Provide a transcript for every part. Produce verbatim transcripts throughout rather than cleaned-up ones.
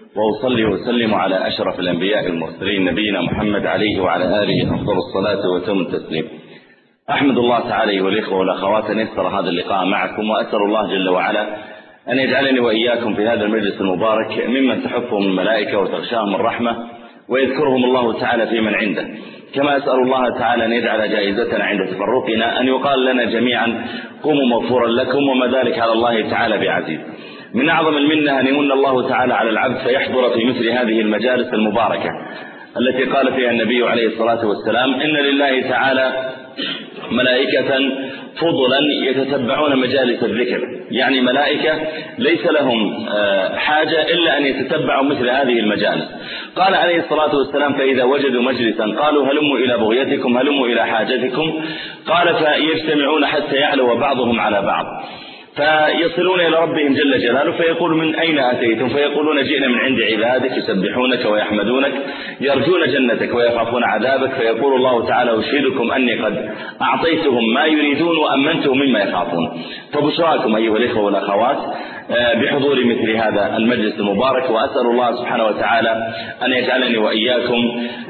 وأصلي وسلم على أشرف الأنبياء المرسلين نبينا محمد عليه وعلى آله أفضل الصلاة وتم التسليم. أحمد الله تعالى والإخوة والأخوات أن يسر هذا اللقاء معكم، وأسأل الله جل وعلا أن يجعلني وإياكم في هذا المجلس المبارك ممن تحفهم الملائكة وتغشاهم الرحمة ويذكرهم الله تعالى في من عنده، كما أسأل الله تعالى أن يجعل جائزتنا عند تفرقنا أن يقال لنا جميعا قوموا مغفورا لكم، وما ذلك على الله تعالى بعزيز. من أعظم المنة أن يمن الله تعالى على العبد فيحضر في مثل هذه المجالس المباركة التي قال فيها النبي عليه الصلاة والسلام: إن لله تعالى ملائكة فضلا يتتبعون مجالس الذكر، يعني ملائكة ليس لهم حاجة إلا أن يتتبعوا مثل هذه المجالس. قال عليه الصلاة والسلام: فإذا وجدوا مجلسا قالوا هلموا إلى بغيتكم هلموا إلى حاجتكم، قال فيجتمعون حتى يعلو بعضهم على بعض فيصلون إلى ربهم جل جلاله فيقول: من أين أتيتم؟ فيقولون: جئنا من عند عبادك يسبحونك ويحمدونك يرجون جنتك ويخافون عذابك، فيقول الله تعالى: أشهدكم أني قد أعطيتهم ما يريدون وأمنتهم مما يخافون. فبشراكم أيها الإخوة والأخوات بحضور مثل هذا المجلس المبارك، وأسأل الله سبحانه وتعالى أن يجعلني وإياكم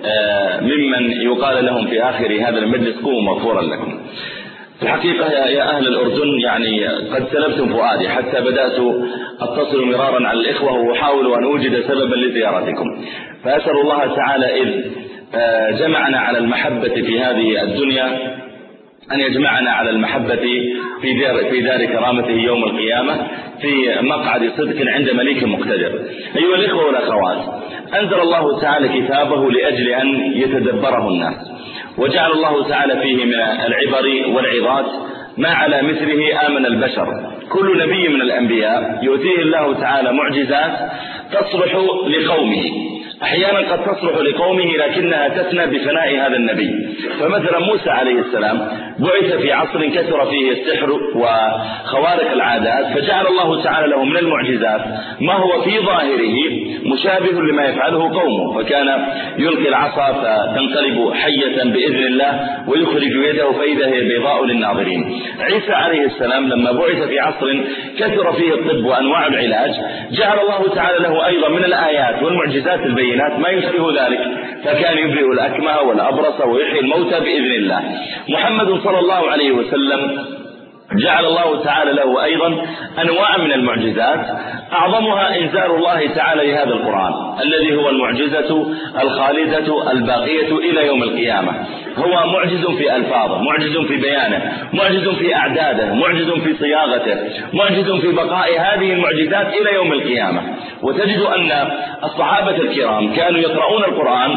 ممن يقال لهم في آخر هذا المجلس: قوموا مغفورا لكم. في الحقيقة يا أهل الأردن يعني قد سلبتم فؤادي حتى بدأت أتصل مرارا على الإخوة وأحاول أن أوجد سببا لزيارتكم، فأسأل الله تعالى إذ جمعنا على المحبة في هذه الدنيا أن يجمعنا على المحبة في دار, في دار كرامته يوم القيامة في مقعد صدق عند مليك مقتدر. أيها الإخوة والأخوات، أنزل الله تعالى كتابه لأجل أن يتدبره الناس، وجعل الله تعالى فيه من العبر والعظات ما على مثله آمن البشر. كل نبي من الأنبياء يؤتيه الله تعالى معجزات تصلح لقومه، أحيانا قد تصلح لقومه لكنها تفنى بفناء هذا النبي. فمثلا موسى عليه السلام بعث في عصر كثر فيه السحر وخوارق العادات، فجعل الله تعالى له من المعجزات ما هو في ظاهره مشابه لما يفعله قومه، فكان يلقي العصا فتنقلب حية بإذن الله ويخرج يده فإذا هي بيضاء للناظرين. عيسى عليه السلام لما بعث في عصر كثر فيه الطب وأنواع العلاج، جعل الله تعالى له أيضا من الآيات والمعجزات البينات ما يشبه ذلك، فكان يبرئ الأكمه والأبرص ويحيي الموتى بإذن الله. محمد صلى الله عليه وسلم جعل الله تعالى له أيضا أنواع من المعجزات، أعظمها إنزال الله تعالى لهذا القرآن الذي هو المعجزة الخالدة الباقية إلى يوم القيامة. هو معجز في ألفاظه، معجز في بيانه، معجز في أعداده، معجز في صياغته، معجز في بقاء هذه المعجزات إلى يوم القيامة. وتجد أن الصحابة الكرام كانوا يقرؤون القرآن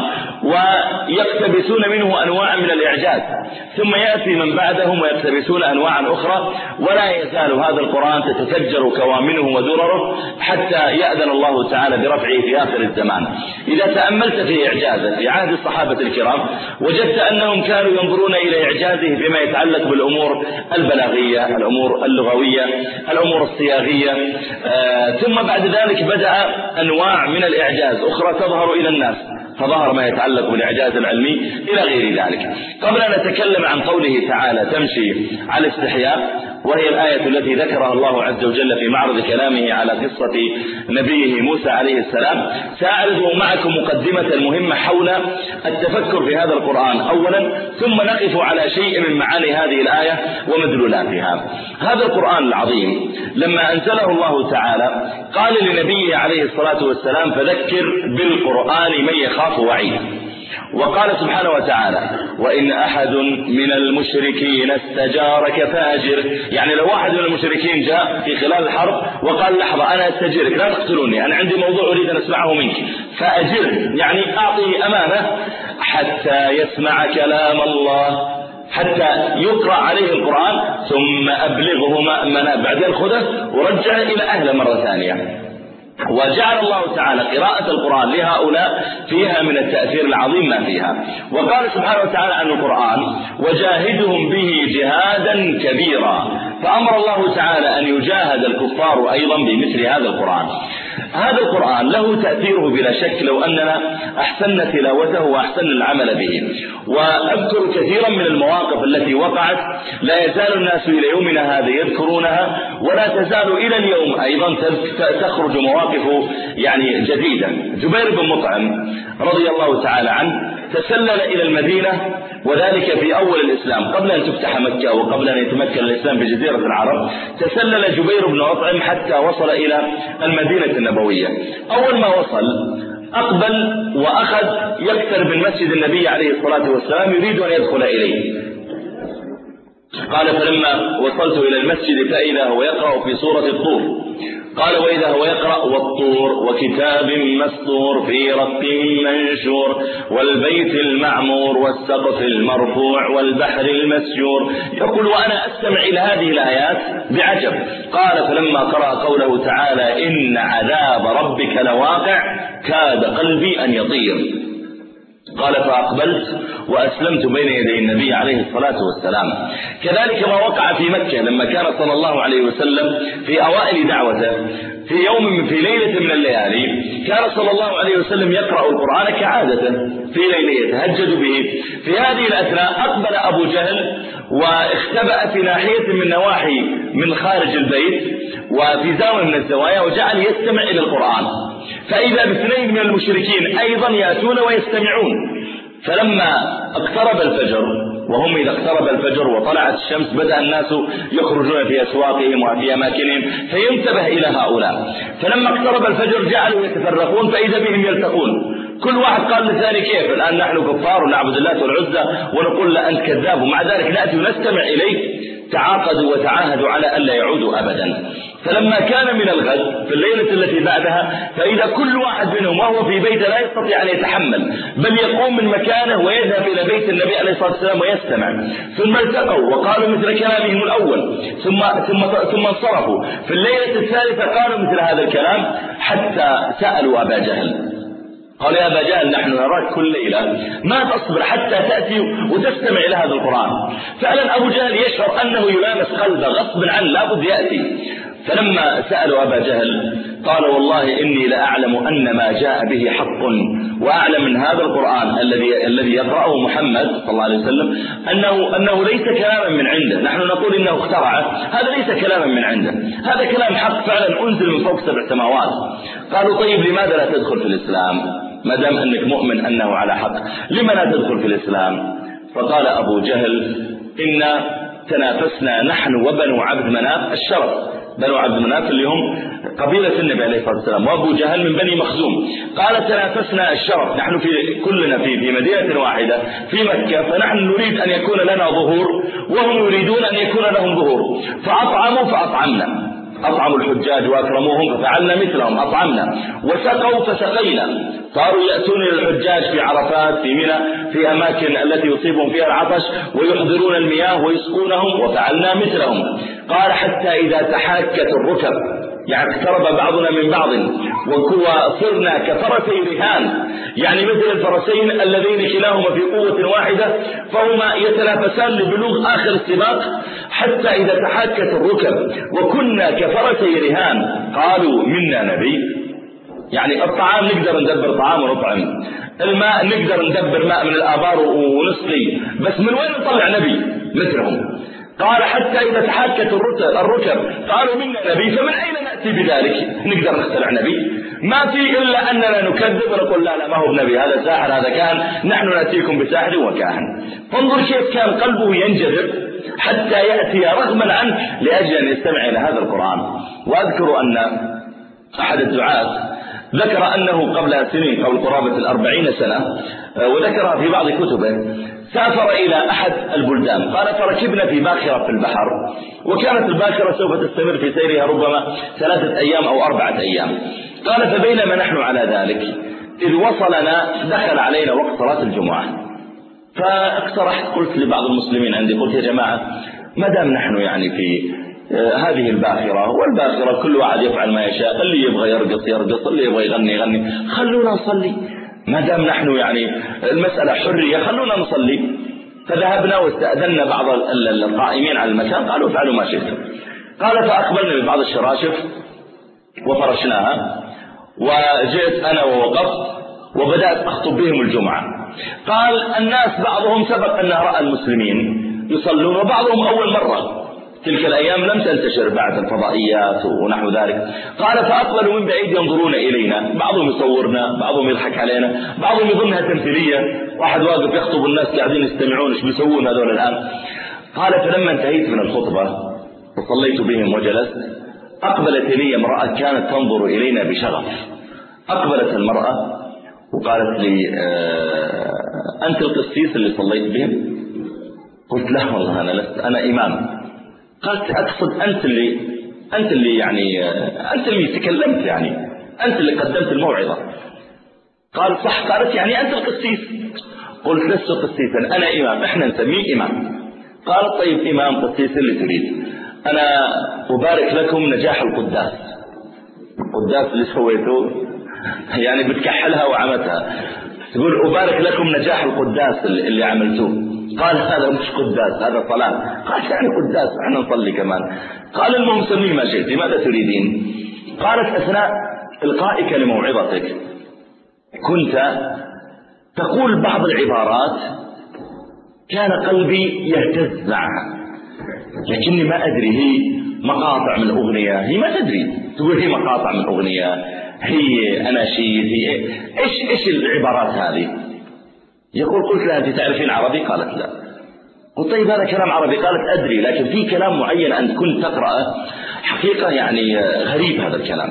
ويقتبسون منه أنواع من الإعجاز، ثم يأتي من بعدهم ويقتبسون أنواعا أخرى، ولا يزال هذا القرآن تتفجر كوامنه ودرره حتى يأذن الله تعالى برفعه في آخر الزمان. إذا تأملت في إعجازه في عهد الصحابة الكرام وجدت أنهم كانوا ينظرون إلى إعجازه بما يتعلق بالأمور البلاغية، الأمور اللغوية، الأمور الصياغية، آه ثم بعد ذلك بدأ أنواع من الإعجاز أخرى تظهر إلى الناس، فظهر ما يتعلق بالإعجاز العلمي إلى غير ذلك. قبل أن نتكلم عن قوله تعالى تمشي على استحياء، وهي الآية التي ذكرها الله عز وجل في معرض كلامه على قصة نبيه موسى عليه السلام، سأعرض معكم مقدمة مهمة حول التفكر في هذا القرآن أولا، ثم نقف على شيء من معاني هذه الآية ومدلولاتها. هذا القرآن العظيم لما أنزله الله تعالى قال لنبيه عليه الصلاة والسلام: فذكر بالقرآن من يخاف وعيد. وقال سبحانه وتعالى: وإن أحد من المشركين استجارك فأجر. يعني لو واحد من المشركين جاء في خلال الحرب وقال: لحظة أنا أستجيرك لا تقتلوني، أنا عندي موضوع أريد أن أسمعه منك، فأجر يعني أعطيه أمانة حتى يسمع كلام الله، حتى يقرأ عليه القرآن ثم أبلغه مأمنا، بعدين خذه ورجع إلى أهله مرة ثانية. وجعل الله تعالى قراءة القرآن لهؤلاء فيها من التأثير العظيم ما فيها. وقال سبحانه وتعالى عن القرآن: وجاهدهم به جهادا كبيرا. فأمر الله تعالى أن يجاهد الكفار أيضا بمثل هذا القرآن. هذا القرآن له تأثيره بلا شك لو أننا أحسن تلاوته وأحسن العمل به. وأذكر كثيرا من المواقف التي وقعت لا يزال الناس إلى يومنا هذا يذكرونها، ولا تزال إلى اليوم أيضا تخرج مواقف يعني جديدة. جبير بن مطعم رضي الله تعالى عنه تسلل إلى المدينة، وذلك في أول الإسلام قبل أن تفتح مكة وقبل أن يتمكن الإسلام في جزيرة العرب. تسلل جبير بن مطعم حتى وصل إلى المدينة النبوية. أول ما وصل أقبل وأخذ يقترب من مسجد النبي عليه الصلاة والسلام يريد أن يدخل إليه. قال فلما وصلت إلى المسجد فإذا هو يقرأ في سورة الطور. قال وإذا هو يقرأ والطور وكتاب مسطور في رق منشور والبيت المعمور والسقف المرفوع والبحر المسجور. يقول وأنا أستمع إلى هذه الآيات بعجب. قال فلما قرأ قوله تعالى إن عذاب ربك لواقع كاد قلبي أن يطير. قال فأقبلت وأسلمت بين يدي النبي عليه الصلاة والسلام. كذلك ما وقع في مكة لما كان صلى الله عليه وسلم في أوائل دعوته في يوم في ليلة من الليالي كان صلى الله عليه وسلم يقرأ القرآن كعادة في ليلة يتهجد به. في هذه الأثناء أقبل أبو جهل واختبأ في ناحية من نواحي من خارج البيت وفي زاوية من الزوايا وجعل يستمع إلى القرآن. فإذا باثنين من المشركين أيضا يأتون ويستمعون. فلما اقترب الفجر، وهم إذا اقترب الفجر وطلعت الشمس بدأ الناس يخرجون في أسواقهم وفي أماكنهم فينتبه إلى هؤلاء. فلما اقترب الفجر جعلوا يتفرقون فإذا بهم يلتقون. كل واحد قال للثاني كيف الآن نحن كفار ونعبد الله والعزى ونقول لا أنت كذاب، ومع ذلك نأتي ونستمع إليك. تعاقدوا وتعاهدوا على ألا يعودوا أبدا. فلما كان من الغد في الليلة التي بعدها فإذا كل واحد منهم وهو في بيته لا يستطيع أن يتحمل بل يقوم من مكانه ويذهب إلى بيت النبي عليه الصلاة والسلام ويستمع. ثم التقوا وقالوا مثل كلامهم الأول ثم ثم ثم انصرفوا. في الليلة الثالثة قالوا مثل هذا الكلام حتى سألوا أبا جهل. قال يا أبا جهل نحن نراك كل ليلة ما تصبر حتى تأتي وتستمع إلى هذا القرآن. فعلا أبو جهل يشعر أنه يلامس قلبه غصب عنه لابد يأتي. فلما سألوا أبا جهل قال والله إني لأعلم أن ما جاء به حق، وأعلم من هذا القرآن الذي الذي يقرأه محمد صلى الله عليه وسلم أنه أنه ليس كلاما من عنده. نحن نقول إنه اخترعه، هذا ليس كلاما من عنده، هذا كلام حق فعلا أنزل من فوق سبع سماوات. قالوا طيب لماذا لا تدخل في الإسلام ما دام أنك مؤمن أنه على حق، لما لا تدخل في الإسلام؟ فقال أبو جهل إن تنافسنا نحن وبنو عبد مناف الشرف. بنو عبد مناف اللي هم قبيلة النبي عليه الصلاة والسلام، وأبو جهل من بني مخزوم. قال تنافسنا الشرف، نحن في كلنا في في مدينة واحدة في مكة، فنحن نريد أن يكون لنا ظهور وهم يريدون أن يكون لهم ظهور. فأطعموا فأطعمنا، أطعموا الحجاج وأكرموهم ففعلنا مثلهم أطعمنا، وسقوا فسقينا. صاروا يأتون إلى الحجاج في عرفات في منى في أماكن التي يصيبهم فيها العطش ويحضرون المياه ويسقونهم وفعلنا مثلهم. قال حتى إذا تحاكت الركب، يعني اقترب بعضنا من بعض وصرنا كفرسي رهان، يعني مثل الفرسين اللذين كلاهما في قوة واحدة فهما يتنافسان لبلوغ آخر السباق. حتى إذا تحاكت الركب وكنا كفرسي رهان قالوا منا نبي، يعني الطعام نقدر ندبر طعام ونطعم، الماء نقدر ندبر ماء من الآبار ونسقي، بس من وين نطلع نبي مثلهم؟ قال حتى إذا تحاكت الركب قالوا منا نبي، فمن أين نأتي بذلك؟ نقدر نخترع نبي؟ ما في إلا أننا نكذب ونقول لا لا ما هو بنبي، هذا ساحر هذا كاهن، نحن نأتيكم بساحر وكاهن. فانظر كيف كان قلبه ينجذب حتى يأتي رغما عنه لأجل أن يستمع إلى هذا القرآن. وأذكر أن أحد الدعاة ذكر أنه قبل سنين قبل قرابة الأربعين سنة، وذكرها في بعض كتبه، سافر إلى أحد البلدان. قال فركبنا في باخرة في البحر، وكانت الباخرة سوف تستمر في سيرها ربما ثلاثة أيام أو أربعة أيام. قال فبينما نحن على ذلك إذ وصلنا دخل علينا وقت صلاة الجمعة، فاقترحت قلت لبعض المسلمين عندي قلت يا جماعة ما دام نحن يعني في هذه الباخرة، والباخرة كل واحد يفعل ما يشاء، اللي يبغى يرقص يرقص، اللي يبغى يغني يغني، خلونا نصلي ما دام نحن يعني المسألة حرية خلونا نصلي. فذهبنا واستأذنا بعض القائمين على المكان قالوا افعلوا ما شئتم. قال فأقبلنا ببعض الشراشف وفرشناها، وجئت أنا ووقفت وبدأت أخطب بهم الجمعة. قال الناس بعضهم سبق أنه رأى المسلمين يصلون وبعضهم أول مرة، تلك الأيام لم تنتشر بعد الفضائيات ونحو ذلك. قال فأقبلوا من بعيد ينظرون إلينا، بعضهم يصورنا، بعضهم يضحك علينا، بعضهم يظنها تمثيلية، واحد واقف يخطب الناس قاعدين يستمعون ايش بيسوون هذول الآن. قال فلما انتهيت من الخطبة وصليت بهم وجلست أقبلت لي امرأة كانت تنظر إلينا بشغف. أقبلت المرأة وقالت لي آه أنت القسيس اللي صليت بهم؟ قلت لا والله أنا لست، أنا إمام. قالت أقصد أنت اللي أنت اللي يعني أنت اللي تكلمت، يعني أنت اللي قدمت الموعظة. قال صح. قالت يعني أنت القسيس؟ قلت لست قسيسا، أنا إمام، إحنا نسميه إمام. قالت طيب إمام قسيس اللي تريد، أنا أبارك لكم نجاح القداس. القداس اللي سويته يعني بتكحلها وعمتها، تقول أبارك لكم نجاح القداس اللي عملتوه. قال هذا مش قداس، هذا صلاة. قال يعني قداس احنا نصلي كمان. قال المهم سميه ما شئت، ماذا تريدين؟ قالت أثناء إلقائك لموعظتك كنت تقول بعض العبارات كان قلبي يهتز معها، لكني ما أدري هي مقاطع من أغنية، هي ما تدري، تقول هي مقاطع من أغنية، هي أناشيد، هي إيش إيش العبارات هذه؟ يقول قلت لها أنت تعرفين عربي؟ قالت لا. قلت طيب هذا كلام عربي؟ قالت أدري، لكن في كلام معين أنت كنت تقرأه حقيقة يعني غريب هذا الكلام.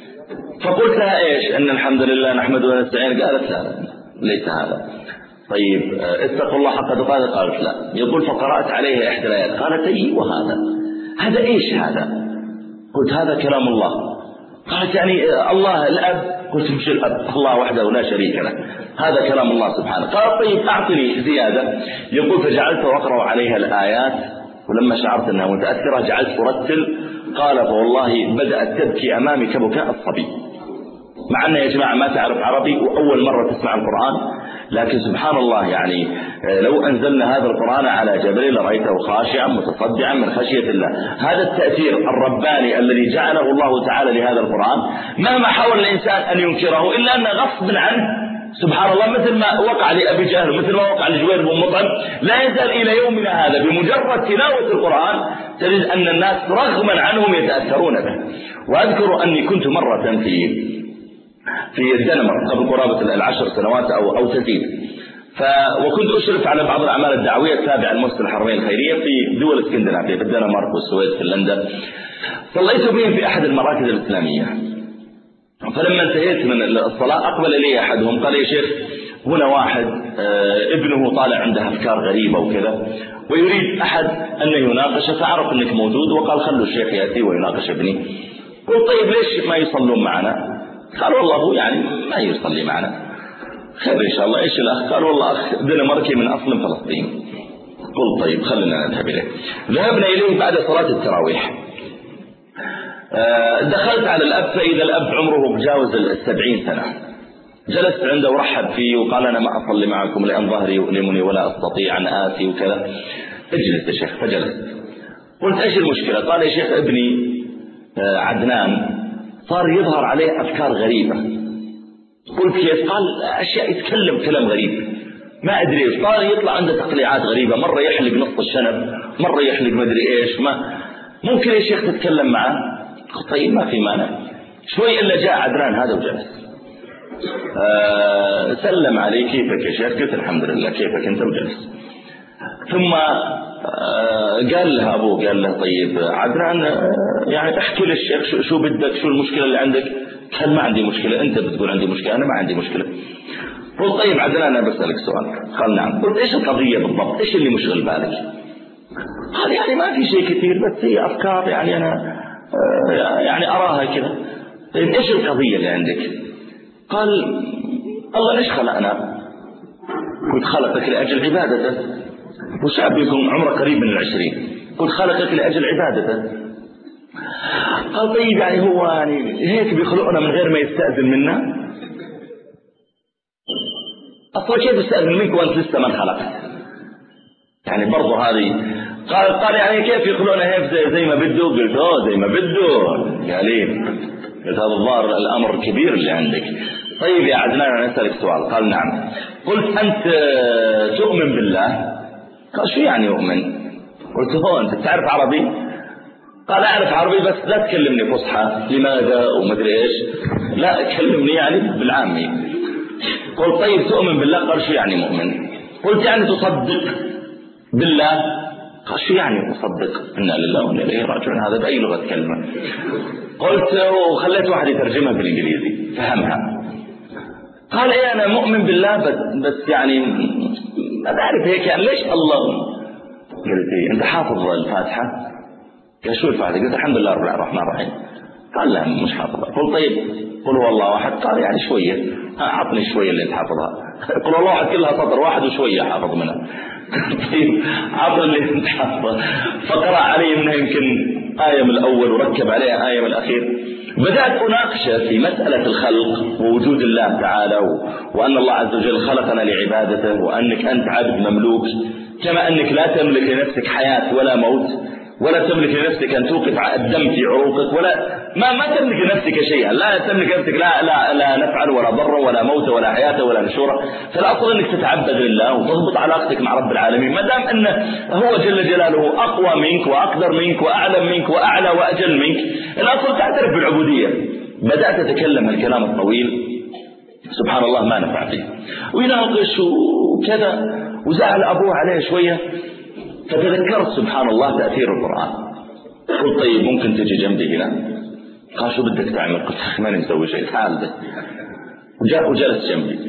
فقلت لها إيش؟ أن الحمد لله نحمد ونستعين. قالت لا ليس هذا. طيب اتقوا الله حق تقاته؟ قالت لا. يقول فقرأت عليه إحدى الآيات. قالت أيوة هذا هذا إيش هذا؟ قلت هذا كلام الله. قالت يعني الله الأب؟ قلت مش الأب، الله وحده لا شريك له، هذا كلام الله سبحانه. قال طيب أعطني زيادة. يقول فجعلت أقرأ عليها الآيات، ولما شعرت أنها متأثرة جعلت أرتل. قال فوالله بدأت تبكي أمامي كبكاء الصبي، مع أن يا جماعة ما تعرف عربي وأول مرة تسمع القرآن، لكن سبحان الله يعني لو أنزلنا هذا القرآن على جبل لرأيته خاشعا متصدعا من خشية الله. هذا التأثير الرباني الذي جعله الله تعالى لهذا القرآن، مهما حاول الإنسان أن ينكره إلا أن غصب عنه سبحان الله، مثل ما وقع لأبي جهل ومثل ما وقع لجوير بن مطعم، لا يزال إلى يومنا هذا بمجرد تلاوة القرآن تجد أن الناس رغما عنهم يتأثرون به. وأذكر أني كنت مرة في في الدنمارك قبل قرابة العشر سنوات أو أو تزيد، ف وكنت أشرف على بعض الأعمال الدعوية التابعة لمؤسسة الحرمين الخيرية في دول اسكندنافيا، في الدنمارك والسويد في لندن. صليت بهم في أحد المراكز الإسلامية، فلما انتهيت من الصلاة أقبل لي أحدهم قال يا شيخ هنا واحد ابنه طالع عنده أفكار غريبة وكذا ويريد أحد أن يناقش، فعرف أنك موجود وقال خلوا الشيخ يأتي ويناقش ابني. قلت طيب ليش ما يصلون معنا؟ قال والله هو يعني ما يصلي معنا. خير إن شاء الله. إيش الأخ؟ قال والله أخ دنماركي من أصل فلسطيني. قلت طيب خلنا نذهب إليه. ذهبنا إليه بعد صلاة التراويح. دخلت على الأب فإذا الأب عمره بجاوز السبعين سنة. جلست عنده ورحب فيه وقال أنا ما أصلي معكم لأن ظهري يؤلمني ولا أستطيع أن آتي وكذا. اجلس يا شيخ. فجلست. قلت إيش المشكلة؟ قال يا شيخ ابني عدنان صار يظهر عليه أفكار غريبة. قلت كيف؟ قال أشياء يتكلم كلام غريب ما أدري إيش، صار يطلع عنده تقليعات غريبة، مرة يحلق نص الشنب، مرة يحلق ما أدري إيش. ما ممكن يا شيخ تتكلم معه؟ قلت طيب ما في مانع. شوي إلا جاء عدنان هذا وجلس. آه سلم علي كيفك يا شيخ؟ قلت الحمد لله كيفك أنت؟ وجلس. ثم آه قال له أبوه قال له طيب عدنان آه يعني احكي للشيخ شو, شو بدك، شو المشكلة اللي عندك؟ قال ما عندي مشكلة، أنت بتقول عندي مشكلة، أنا ما عندي مشكلة. قلت طيب عدنان أنا بسألك سؤال. قال نعم. قلت إيش القضية بالضبط؟ إيش اللي مشغل بالك؟ قال يعني ما في شيء كثير بس هي أفكار يعني أنا آه يعني أراها كذا. طيب إيش القضية اللي عندك؟ قال الله ليش خلقنا؟ قلت خلقك لأجل عبادته. وشاب يكون عمره قريب من العشرين. قلت خلقك لأجل عبادته. قال طيب يعني هو يعني هيك بيخلقنا من غير ما يستأذن منا؟ أصلا كيف يستأذن منك وأنت لسه ما انخلقت؟ يعني برضو هذه. قال قال يعني كيف يخلقنا هيك زي, زي ما بده؟ قلت اه زي ما بده. قال ليه؟ قلت هذا الظاهر الأمر كبير اللي عندك. طيب يا عدنان أنا أسألك سؤال. قال نعم. قلت أنت تؤمن بالله؟ قال شو يعني أؤمن؟ قلت هو أنت تعرف عربي؟ قال أعرف عربي بس لا تكلمني فصحى. لماذا ومدري إيش؟ لا كلمني يعني بالعامي. قلت طيب تؤمن بالله؟ قال شو يعني مؤمن؟ قلت يعني تصدق بالله؟ قال شو يعني تصدق؟ إنا لله وإنا إليه راجعون. هذا بأي لغة كلمة؟ قلت وخليت واحد يترجمها بالإنجليزي فهمها. قال إيه أنا مؤمن بالله بس, بس يعني ما بعرف هيك يعني ليش الله. قلت إيه أنت حافظ الفاتحة؟ قال شو الفاتحة؟ قلت الحمد لله رب الرحمن الرحيم. قال لا مش حافظها. قل طيب قل هو الله واحد. قال يعني شوية. عطني شوية اللي انت حافظها. قل هو الله واحد كلها سطر واحد وشوية حافظ منها. طيب عطني اللي انت حافظها. فقرأ عليه منها يمكن آية من الأول وركب عليها آية من الأخير. بدأت أناقشه في مسألة الخلق ووجود الله تعالى وأن الله عز وجل خلقنا لعبادته وأنك أنت عبد مملوك كما أنك لا تملك لنفسك حياة ولا موت ولا تملك لنفسك أن توقف الدم في عروقك ولا ما ما تملك لنفسك شيئا. لا تملك لنفسك لا لا لا نفعا ولا ضرا ولا موت ولا حياة ولا نشورا. فالأصل أنك تتعبد لله وتضبط علاقتك مع رب العالمين ما دام أن هو جل جلاله أقوى منك وأقدر منك وأعلم منك وأعلى وأجل منك. الأصل تعترف بالعبودية. بدأت أتكلم الكلام الطويل سبحان الله ما نفع فيه ويناقش وكذا وزعل أبوه عليه شوية. فتذكرت سبحان الله تأثير القرآن. قلت طيب ممكن تجي جنبي هنا؟ قال شو بدك تعمل؟ قلت أخي ماني مسوي شيء تعال ده. وجاء وجلس جنبي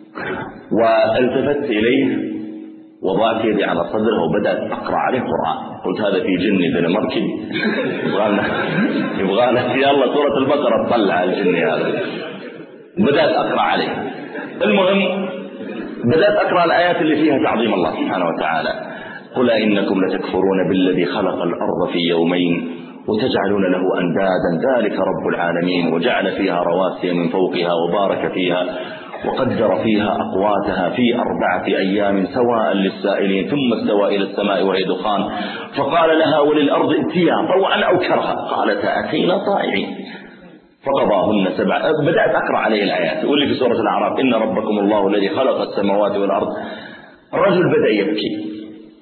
والتفت إليه وضعت يدي على صدره وبدأت أقرأ عليه قرآن. قلت هذا في جني دنماركي يبغالنا يبغالنا يلا سورة البقرة تطلع على الجني هذا. بدأت أقرأ عليه. المهم بدأت أقرأ الآيات اللي فيها تعظيم الله سبحانه وتعالى. قل إنكم لتكفرون بالذي خلق الأرض في يومين وتجعلون له أندادا ذلك رب العالمين وجعل فيها رواسي من فوقها وبارك فيها وقدر فيها أقواتها في أربعة أيام سواء للسائلين ثم استوى إلى السماء وهي دخان فقال لها وللأرض ائتيا طوعا أو كرها قالتا أتينا طائعين فقضاهن سبع. بدأت أقرأ عليه الآيات واللي في سورة الأعراف إن ربكم الله الذي خلق السماوات والأرض. الرجل بدأ يبكي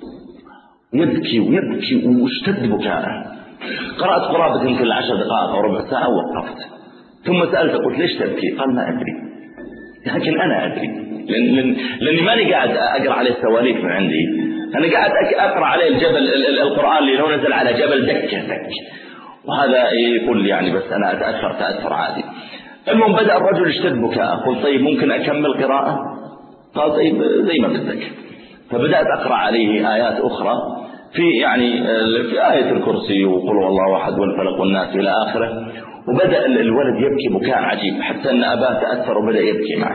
يبكي ويبكي واشتد بكاءه. قرأت قرابة يمكن العشر دقائق أو ربع ساعة ووقفت ثم سألت قلت ليش تبكي؟ قال ما أدري لكن أنا أدري لأن لأن لأني ماني قاعد أقرأ عليه السواليف من عندي. أنا قاعد أقرأ عليه الجبل القرآن اللي لو نزل على جبل دكة دك وهذا يقول يعني بس أنا أتأثر تأثر عادي. المهم بدأ الرجل يشتد بكاءه. قلت طيب ممكن أكمل قراءة؟ قال طيب زي ما بدك. فبدأت أقرأ عليه آيات أخرى في يعني في آية الكرسي وقل والله أحد والفلق والناس إلى آخره. وبدأ الولد يبكي بكاء عجيب حتى أن أباه تأثر وبدأ يبكي معه.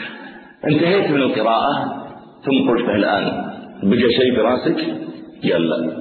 انتهيت من القراءة ثم قلت الآن بقى شيء في راسك؟ يلا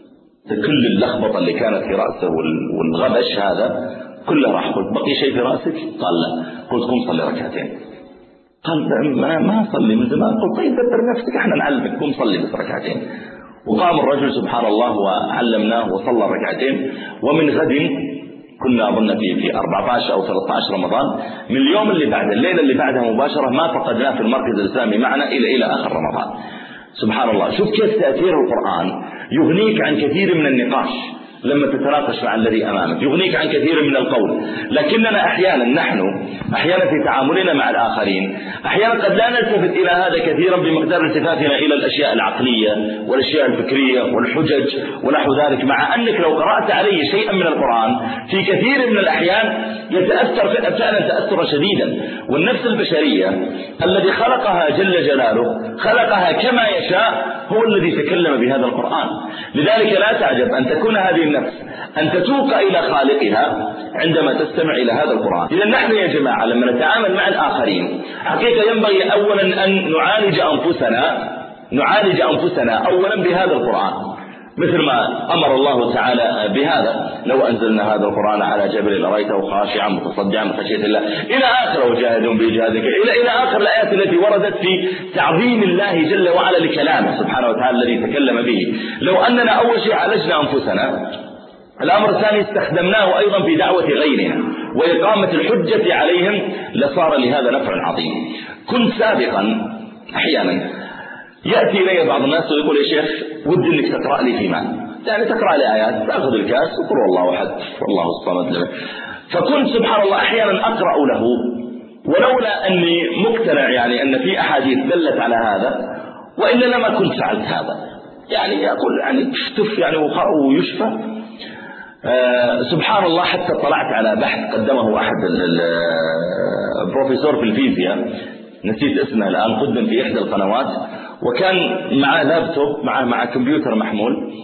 كل اللخبطة اللي كانت في رأسه والغبش هذا كله راح. قلت بقي شيء في راسك؟ قال لا. قلت قم صلي ركعتين. قال ما ما صلي من زمان. قلت طيب دبر نفسك احنا نعلمك قم صلي بس ركعتين. وقام الرجل سبحان الله وعلمناه وصلى ركعتين. ومن غد كنا أظن في في أربعة عشر أو ثلاثة عشر رمضان من اليوم اللي بعد الليلة اللي بعدها مباشرة ما فقدناه في المركز الإسلامي معنا إلى إلى آخر رمضان. سبحان الله. شوف كيف تأثير القرآن يغنيك عن كثير من النقاش لما تتناقش مع الذي أمامك يغنيك عن كثير من القول. لكننا أحيانا نحن أحيانا في تعاملنا مع الآخرين أحيانا قد لا نلتفت إلى هذا كثيرا بمقدار التفاتنا إلى الأشياء العقلية والأشياء الفكرية والحجج ونحو ذلك مع أنك لو قرأت عليه شيئا من القرآن في كثير من الأحيان يتأثر فعلا تأثرا شديدا. والنفس البشرية الذي خلقها جل جلاله خلقها كما يشاء هو الذي تكلم بهذا القرآن. لذلك لا تعجب أن تكون هذه النفس أن تتوق إلى خالقها عندما تستمع إلى هذا القرآن. إذا نحن يا جماعة لما نتعامل مع الآخرين حقيقة ينبغي أولا أن نعالج أنفسنا نعالج أنفسنا أولا بهذا القرآن مثل ما أمر الله تعالى بهذا لو أنزلنا هذا القرآن على جبل لرأيته خاشعا متصدعا من خشية الله إلى آخر وجاهدهم بجهادك إلى إلى آخر الآيات التي وردت في تعظيم الله جل وعلا لكلامه سبحانه وتعالى الذي تكلم به. لو أننا أول شيء عالجنا أنفسنا الأمر الثاني استخدمناه أيضا في دعوة غيرنا وإقامة الحجة عليهم لصار لهذا نفع عظيم. كنت سابقا أحيانا يأتي إلي بعض الناس ويقول يا شيخ ودي أنك تقرأ لي في ماء، يعني تقرأ لي آيات، تأخذ الكاس وقل والله أحد والله الصمد. فكنت سبحان الله أحيانا أقرأ له ولولا أني مقتنع يعني أن في أحاديث دلت على هذا، وإلا لما كنت فعلت هذا. يعني أقول يعني تفتف يعني ويشفى. آه سبحان الله حتى طلعت على بحث قدمه أحد البروفيسور في الفيزياء، نسيت اسمه الآن، قدم في إحدى القنوات، وكان معه لابتوب معه مع كمبيوتر محمول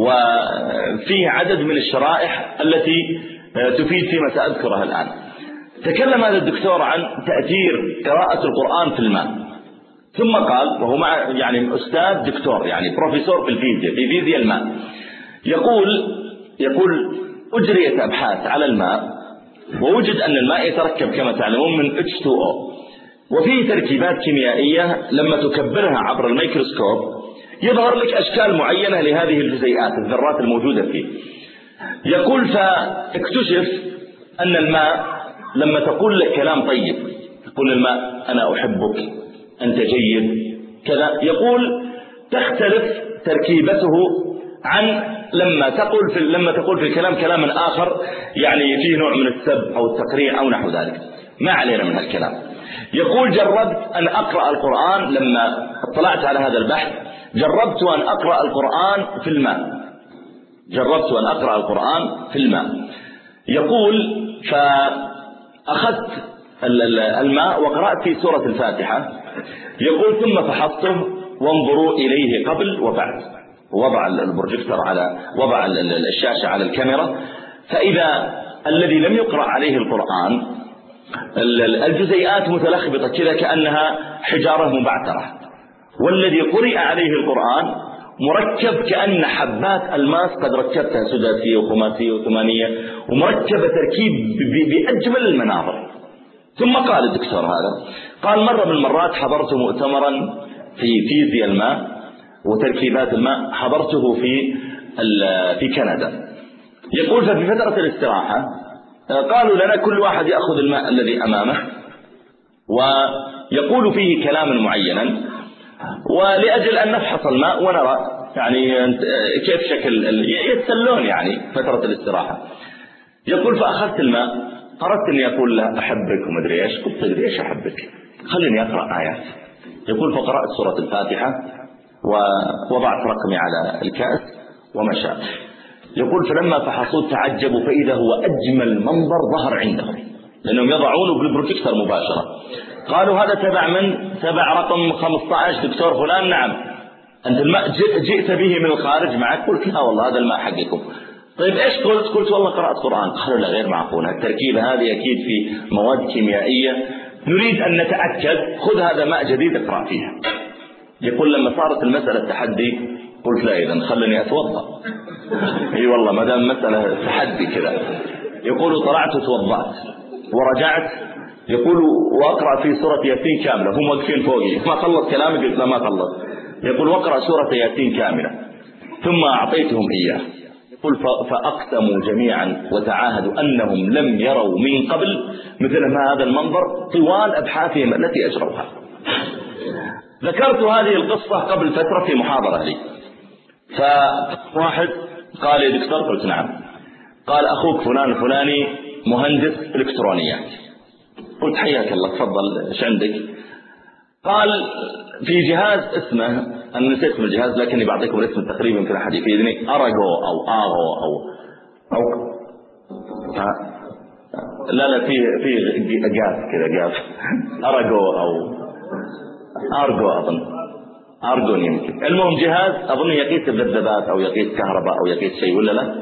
وفيه عدد من الشرائح التي تفيد فيما سأذكرها الآن. تكلم هذا الدكتور عن تأثير قراءة القرآن في الماء، ثم قال وهو مع يعني أستاذ دكتور يعني بروفيسور في الفيزياء في فيزياء الماء، يقول يقول أجريت أبحاث على الماء ووجد أن الماء يتركب كما تعلمون من إتش تو أو، وفيه تركيبات كيميائية لما تكبرها عبر الميكروسكوب يظهر لك أشكال معينة لهذه الجزيئات الذرات الموجودة فيه. يقول فاكتشف أن الماء لما تقول لك كلام طيب، تقول الماء أنا أحبك أنت جيد كذا، يقول تختلف تركيبته عن لما تقول في لما تقول في الكلام كلاما آخر يعني فيه نوع من السب أو التقريع أو نحو ذلك. ما علينا من هالكلام. يقول جربت أن أقرأ القرآن لما اطلعت على هذا البحث، جربت أن أقرأ القرآن في الماء جربت أن أقرأ القرآن في الماء يقول فأخذت الماء وقرأت في سورة الفاتحة، يقول ثم فحصته وانظروا إليه قبل وبعد، وضع البروجيكتور على وضع الشاشة على الكاميرا، فإذا الذي لم يقرأ عليه القرآن الجزيئات متلخبطة كذا كأنها حجارة مبعثرة، والذي قرئ عليه القرآن مركب كأن حبات الماس قد ركبتها سداسية وخماسية وثمانية، ومركبة تركيب بأجمل المناظر. ثم قال الدكتور هذا قال مرة من المرات حضرت مؤتمرا في فيزياء الماء وتركيبات الماء، حضرته في في كندا. يقول ففي فترة الاستراحة قالوا لنا كل واحد يأخذ الماء الذي أمامه ويقول فيه كلاما معينا، ولأجل أن نفحص الماء ونرى يعني كيف شكل يتسلون يعني فترة الاستراحة. يقول فأخذت الماء، قررت أني أقول له أحبك ومدري إيش، قلت له إيش أحبك، خليني أقرأ آيات. يقول فقرأت سورة الفاتحة ووضعت رقمي على الكأس ومشى. يقول فلما فحصوا تعجبوا فإذا هو أجمل منظر ظهر عندهم، لأنهم يضعونه بالبروجيكتور مباشرة. قالوا هذا تبع من؟ تبع رقم خمسة عشر دكتور فلان. نعم. أنت الماء جئت به من الخارج معك؟ قلت لا والله هذا الماء حقكم. طيب إيش قلت؟ قلت والله قرأت قرآن. قالوا لا غير معقول، التركيبة هذه أكيد في مواد كيميائية، نريد أن نتأكد، خذ هذا ماء جديد اقرأ فيها. يقول لما صارت المسألة تحدي قلت لا إذن خلني أتوضأ. اي والله ما دام مسألة تحدي كذا. يقول طلعت وتوضأت ورجعت، يقول وأقرأ في سورة ياسين كاملة، هم واقفين فوقي ما خلص كلامي قلت لا ما خلص. يقول وأقرأ سورة ياسين كاملة ثم أعطيتهم إياه. يقول فأقسموا جميعا وتعاهدوا أنهم لم يروا من قبل مثل ما هذا المنظر طوال أبحاثهم التي أجروها. ذكرت هذه القصة قبل فترة في محاضرة لي، فواحد قال يا دكتور، قلت نعم. قال أخوك فلان الفلاني مهندس إلكترونيات. قلت حياك الله تفضل ايش عندك؟ قال في جهاز اسمه، أنا نسيت اسم الجهاز لكني بعطيكم الاسم تقريبا يمكن أحد يفيدني، أراغو أو آغو أو أو ها لا لا في في جاف كذا جاف أراغو أو أرجو أظن أرجون يمكن. المهم جهاز أظن يقيس الذبذبات أو يقيس كهرباء أو يقيس شيء ولا لا.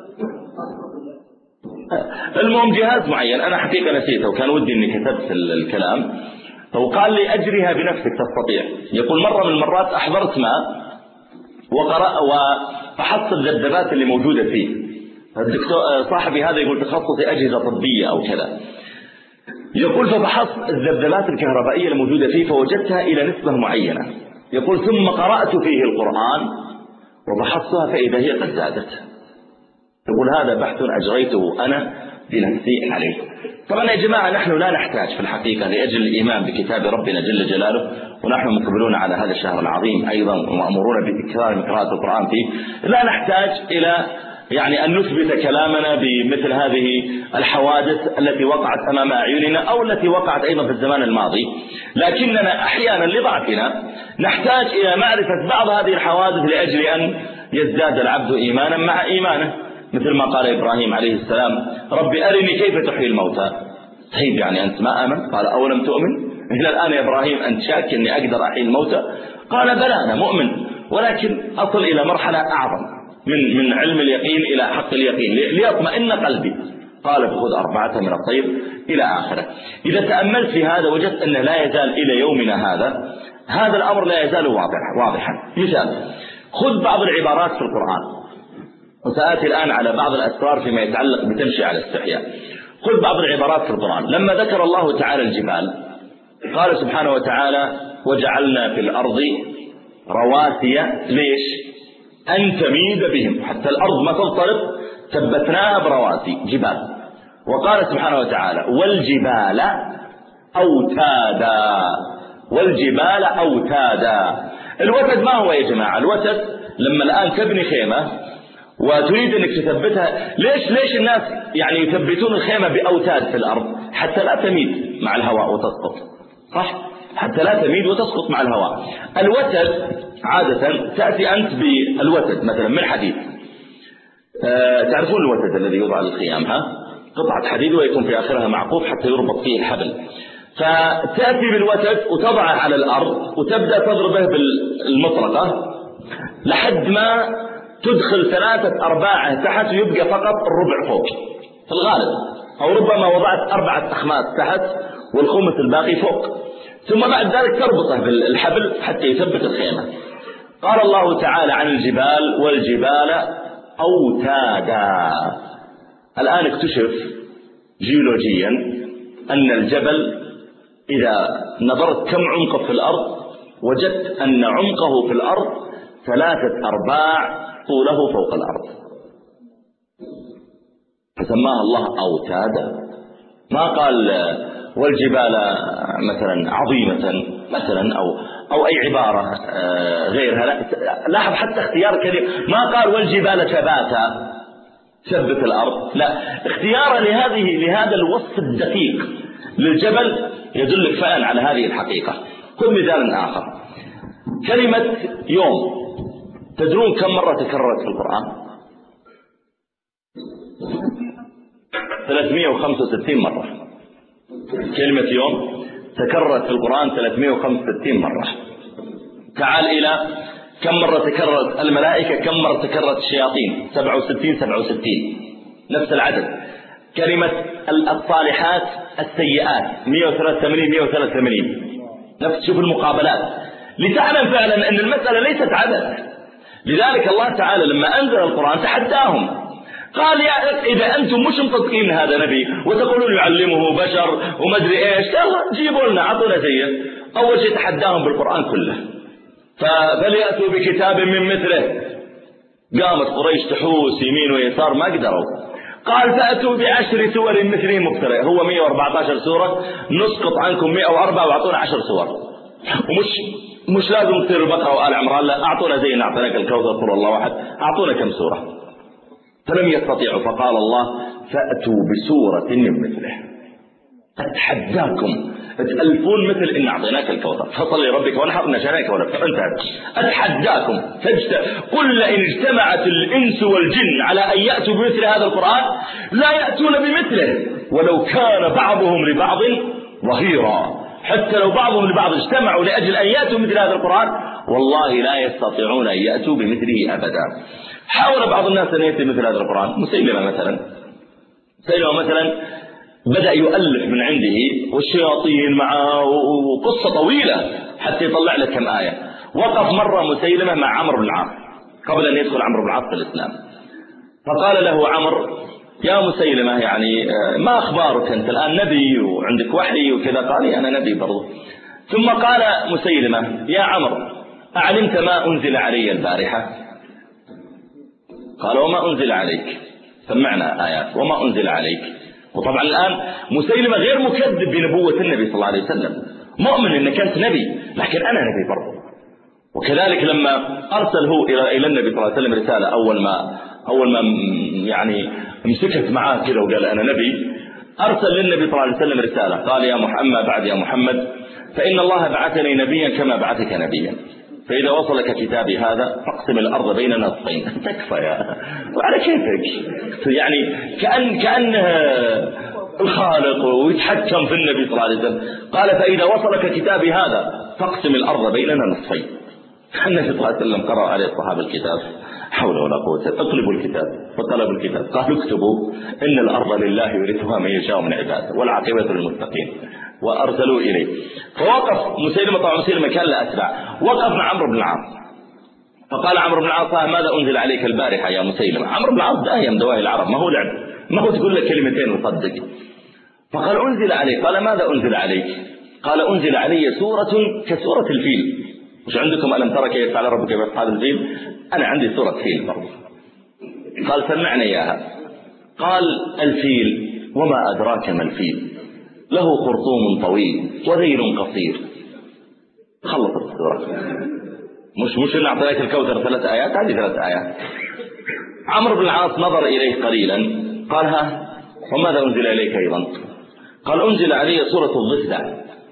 المهم جهاز معين أنا حقيقة نسيته وكان ودي إني كتبت الكلام. وقال لي أجريها بنفسك تستطيع. يقول مرة من المرات أحضرت ماء وقرأ وفحصت الذبذبات اللي موجودة فيه. الدكتور صاحبي هذا يقول تخصصي أجهزة طبية أو كذا. يقول فبحثت الذبذبات الكهربائية الموجودة فيه فوجدتها إلى نسبة معينة. يقول ثم قرأت فيه القرآن وبحثتها فإذا هي قد زادت. يقول هذا بحث أجريته أنا بنفسي عليه. طبعا يا جماعة نحن لا نحتاج في الحقيقة لأجل الإيمان بكتاب ربنا جل جلاله، ونحن مقبلون على هذا الشهر العظيم أيضا ومأمورون بإكثار من قراءة القرآن فيه، لا نحتاج إلى يعني أن نثبت كلامنا بمثل هذه الحوادث التي وقعت أمام أعيننا أو التي وقعت أيضا في الزمان الماضي، لكننا أحيانا لضعفنا نحتاج إلى معرفة بعض هذه الحوادث لأجل أن يزداد العبد إيمانا مع إيمانه، مثل ما قال إبراهيم عليه السلام: ربي أرني كيف تحيي الموتى. طيب يعني أنت ما آمن؟ قال: أولم تؤمن؟ إلى الآن يا إبراهيم أنت شاك أني أقدر أحيي الموتى؟ قال: بلى أنا مؤمن، ولكن أصل إلى مرحلة أعظم من من علم اليقين إلى حق اليقين ليطمئن قلبي. قال: فخذ أربعة من الطير إلى آخره. إذا تأملت في هذا وجدت أنه لا يزال إلى يومنا هذا هذا الأمر لا يزال واضحا واضحا. مثال: خذ بعض العبارات في القرآن، وسآتي الآن على بعض الأسرار فيما يتعلق بتمشي على الاستحياء. خذ بعض العبارات في القرآن. لما ذكر الله تعالى الجبال قال سبحانه وتعالى: وجعلنا في الأرض رواسي ليش؟ أن تميد بهم، حتى الأرض ما تضطرب ثبتناها برواسي جبال. وقال سبحانه وتعالى: والجبال أوتادا، والجبال أوتادا. الوتد ما هو يا جماعة؟ الوتد لما الآن تبني خيمة وتريد أنك تثبتها، ليش ليش الناس يعني يثبتون الخيمة بأوتاد في الأرض؟ حتى لا تميد مع الهواء وتسقط، صح؟ حتى لا تميد وتسقط مع الهواء. الوتد عادة تأتي أنت بالوتد مثلا من حديد، أه تعرفون الوتد الذي يوضع للخيام، ها؟ قطعة حديد ويكون في آخرها معقوف حتى يربط فيه الحبل. فتأتي بالوتد وتضعه على الأرض وتبدأ تضربه بالمطرقة لحد ما تدخل ثلاثة أرباعه تحت ويبقى فقط الربع فوق في الغالب، أو ربما وضعت أربعة أخماس تحت والخمس الباقي فوق، ثم بعد ذلك تربطه بالحبل حتى يثبت الخيمة. قال الله تعالى عن الجبال: والجبال أوتادا. الآن اكتشف جيولوجيا أن الجبل إذا نظرت كم عمقه في الأرض وجدت أن عمقه في الأرض ثلاثة أرباع طوله فوق الأرض، فسماها الله أوتادا. ما قال والجبال مثلا عظيمة مثلا أو أو أي عبارة غيرها، لا لاحظ حتى اختيار كلمة، ما قال والجبال ثباتا ثبت الأرض، لا، اختياره لهذه لهذا الوصف الدقيق للجبل يدلك فعلا على هذه الحقيقة. خذ مثال آخر، كلمة يوم، تدرون كم مرة تكررت في القرآن؟ ثلاثمائة وخمسة وستين مرة. كلمة يوم تكررت في القرآن ثلاثمائة وخمسة وستين مرة. تعال إلى كم مرة تكررت الملائكة، كم مرة تكررت الشياطين؟ سبعة وستين سبعة وستين، نفس العدد. كلمة الصالحات السيئات مئة وثلاثة وثمانين مئة وثلاثة وثمانين، نفس. شوف المقابلات لتعلم فعلا أن المسألة ليست عدد. لذلك الله تعالى لما أنزل القرآن تحداهم، قال: يا إذا أنتم مش مصدقين هذا نبي وتقولون يعلمه بشر وما أدري إيش، يلا جيبوا لنا عطونا زيه. أول شيء تحداهم بالقرآن كله، فليأتوا بكتاب من مثله. قامت قريش تحوس يمين ويسار ما قدروا. قال: فأتوا بعشر سور مثله مفترئ. هو مئة وأربعة عشر سورة، نسقط عنكم مئة وأربعة وأعطونا عشر سور. ومش مش لازم تصير البقرة وآل عمران، لا، أعطونا زي أعطيناك الكوثر قل الله واحد، أعطونا كم سورة. فلم يستطيعوا، فقال الله: فأتوا بسورة من مثله. أتحداكم تألفون مثل إن أعطيناك الكوثر فصل لربك وانحر إن شانئك ولا انتهت. أتحداكم فاجت... قل إن اجتمعت الإنس والجن على أن يأتوا بمثل هذا القرآن لا يأتون بمثله ولو كان بعضهم لبعض ظهيرا. حتى لو بعضهم لبعض اجتمعوا لأجل أن يأتوا مثل هذا القرآن والله لا يستطيعون أن يأتوا بمثله أبدا. حاول بعض الناس أن يأتي مثل هذا القرآن. مسيلمة مثلا مسيلمة مثلا بدأ يؤلف من عنده والشياطين معه وقصة طويلة حتى يطلع لك كم آية. وقف مرة مسيلمة مع عمرو بن العاص قبل أن يدخل عمرو بن العاص في الإسلام، فقال له عمرو: يا مسيلمة، يعني ما أخبارك أنت الآن نبي وعندك وحي وكذا؟ قال: أنا نبي برضو. ثم قال مسيلمة: يا عمرو، أعلمت ما أنزل علي البارحة؟ قال: وما أنزل عليك؟ سمعنا آيات. وما أنزل عليك؟ وطبعا الآن مسيلمة غير مكذب بنبوة النبي صلى الله عليه وسلم، مؤمن إنك أنت نبي، لكن أنا نبي برضه. وكذلك لما أرسل هو إلى إلى النبي صلى الله عليه وسلم رسالة، أول ما أول ما يعني مسكت معاه كذا وقال أنا نبي، أرسل للنبي صلى الله عليه وسلم رسالة، قال يا محمد بعد يا محمد فإن الله بعثني نبيا كما بعثك نبيا، فإذا وصلك كتابي هذا فاقسم الأرض بين نصفين. تكفى يا وعلى كيفك، يعني كأن كأنه الخالق ويتحكم في النبي صلى الله عليه وسلم. قال فإذا وصلك كتابي هذا فاقسم الأرض بيننا نصفين. النبي صلى الله عليه وسلم قرأ عليه الصحابة الكتاب، حول ولا قوة، اطلبوا الكتاب، فطلبوا الكتاب، قالوا اكتبوا إن الأرض لله يورثها من يشاء من عباده والعاقبة للمتقين، وأرسلوا إليه. فوقف مسيلمة، طبعا مسيلمة كان له أتباع، وقف مع عمرو بن العاص فقال عمرو بن العاص ماذا أنزل عليك البارحة يا مسيلمة؟ عمرو بن العاص داهية دواهي العرب، ما هو لعب، ما هو تقول لك كلمتين وصدق. فقال أنزل عليك، قال ماذا أنزل عليك؟ قال أنزل علي سورة كسورة الفيل. مش عندكم ألم ترى كيف فعل ربك بأصحاب الفيل؟ أنا عندي سورة فيل برضه. قال سمعنا إياها. قال الفيل وما أدراك ما الفيل، له خرطوم طويل وذيل قصير. خلصت السورة. مش مش اللي أعطيك الكوثر ثلاث آيات، هذه ثلاث آيات. عمرو بن العاص نظر إليه قليلا، قال ها وماذا أنزل إليك أيضا؟ قال أنزل علي سورة الضفدع.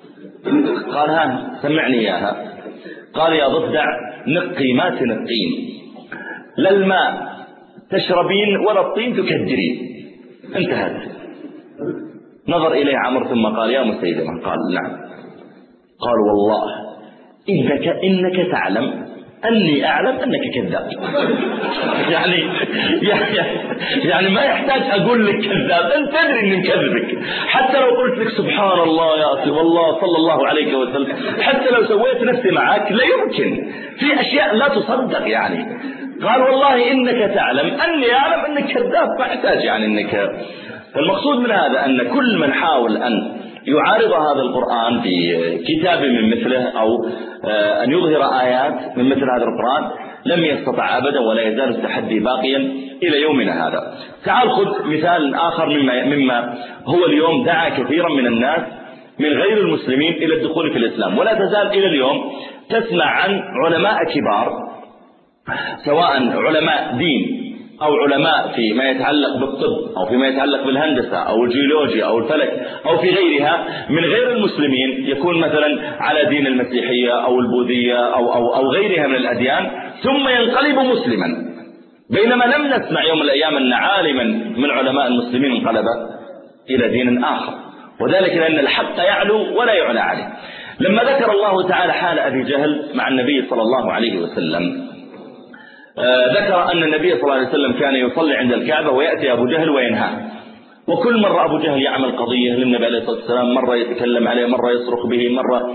قال ها سمعني إياها. قال يا ضفدع نقي ما تنقين، لا الماء تشربين ولا الطين تكدرين. انتهت. نظر إليه عمرو ثم قال يا مسيلمة؟ قال نعم. قال والله إنك, إنك تعلم أني أعلم أنك كذاب. يعني, يعني يعني ما يحتاج أقول لك كذاب، أنت تدري أني مكذبك. حتى لو قلت لك سبحان الله يا أخي والله صلى الله عليه وسلم، حتى لو سويت نفسي معك لا يمكن، في أشياء لا تصدق يعني. قال والله إنك تعلم أني أعلم أنك كذاب، ما يحتاج يعني أنك. فالمقصود من هذا أن كل من حاول أن يعارض هذا القرآن بكتاب من مثله أو أن يظهر آيات من مثل هذا القرآن لم يستطع أبدا، ولا يزال التحدي باقيا إلى يومنا هذا. تعال خذ مثال آخر مما, مما هو اليوم دعا كثيرا من الناس من غير المسلمين إلى الدخول في الإسلام، ولا تزال إلى اليوم تسمع عن علماء كبار، سواء علماء دين أو علماء في ما يتعلق بالطب أو فيما يتعلق بالهندسة أو الجيولوجيا أو الفلك أو في غيرها من غير المسلمين، يكون مثلا على دين المسيحية أو البوذية أو, أو, أو غيرها من الأديان، ثم ينقلب مسلما. بينما لم نسمع يوم من الأيام أن عالما من علماء المسلمين انقلب إلى دين آخر، وذلك لأن الحق يعلو ولا يعلى عليه. لما ذكر الله تعالى حال أبي جهل مع النبي صلى الله عليه وسلم، ذكر أن النبي صلى الله عليه وسلم كان يصلي عند الكعبة ويأتي أبو جهل وينهاه، وكل مرة أبو جهل يعمل قضية للنبي عليه الصلاة والسلام، مرة يتكلم عليه، مرة يصرخ به، مرة.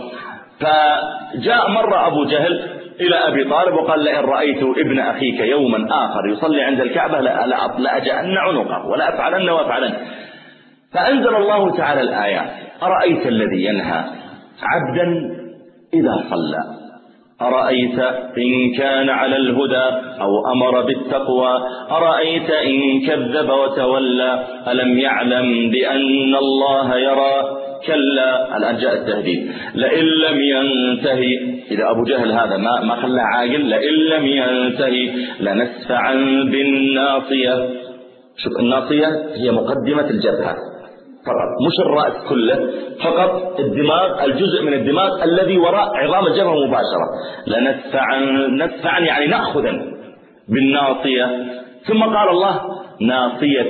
فجاء مرة أبو جهل إلى أبي طالب وقال لئن رأيت ابن أخيك يوما آخر يصلي عند الكعبة لأجأن عنقه ولا أفعلن وأفعلن. فأنزل الله تعالى الآيات أرأيت الذي ينهى عبدا إذا صلى، أرأيت إن كان على الهدى أو أمر بالتقوى، أرأيت إن كذب وتولى، ألم يعلم بأن الله يرى، كلا. الآن جاء التهديد، لئن لم ينتهي، إذا أبو جهل هذا ما ما خلى عاقل، لئن لم ينتهي لنسفعا بالناصية. شوف الناصية هي مقدمة الجبهة فقط، مش الرأس كله، فقط الدماغ، الجزء من الدماغ الذي وراء عظام الجبهة مباشرة. لنسفعا، نسفعا يعني نأخذا بالناصية. ثم قال الله ناصية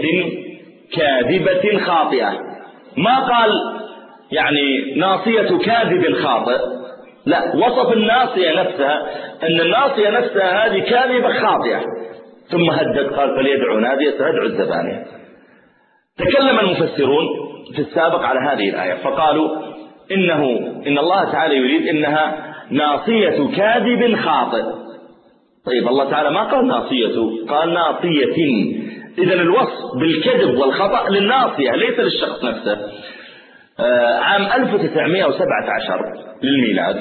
كاذبة خاطئة، ما قال يعني ناصية كاذب خاطئ، لا، وصف الناصية نفسها أن الناصية نفسها هذه كاذبة خاطئة. ثم هدد قال فليدعو نادية سيدعو الزبانية. تكلم المفسرون في السابق على هذه الآية فقالوا إنه إن الله تعالى يريد إنها ناصية كاذب خاطئ. طيب الله تعالى ما قال ناصية، قال ناصية، إذن الوصف بالكذب والخطأ للناصية ليس للشخص نفسه. آه عام ألف وتسعمائة وسبعة عشر للميلاد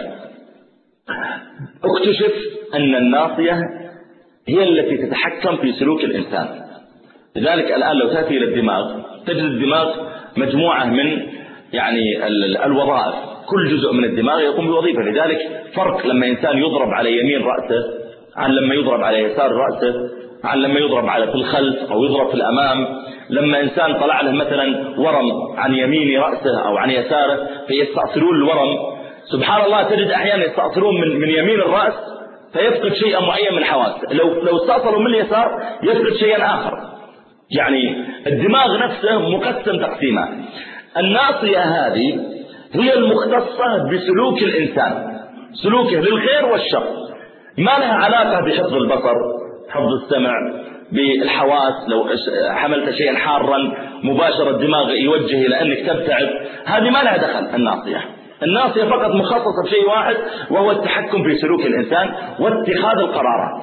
اكتشف أن الناصية هي التي تتحكم في سلوك الإنسان. لذلك الآن لو تأتي إلى الدماغ تجد الدماغ مجموعة من يعني الوظائف، كل جزء من الدماغ يقوم بوظيفة. لذلك فرق لما إنسان يضرب على يمين رأسه عن لما يضرب على يسار رأسه، عن لما يضرب على في الخلف أو يضرب في الأمام. لما إنسان طلع له مثلا ورم عن يمين رأسه أو عن يساره فيستأصلون الورم، سبحان الله تجد أحيانا يستأصلون من, من يمين الرأس فيفقد شيئا معين من حواسه، لو لو استأصلوا من اليسار يفقد شيئا آخر. يعني الدماغ نفسه مقسم تقسيمات. الناصية هذه هي المختصة بسلوك الإنسان، سلوكه للخير والشر، ما لها علاقة بحفظ البصر، حفظ السمع، بالحواس. لو حملت شيئا حارا مباشرة الدماغ يوجه إلى أنك تبتعد، هذه ما لها دخل. الناصية الناصية فقط مخصصة بشيء واحد، وهو التحكم في سلوك الإنسان واتخاذ القرارات.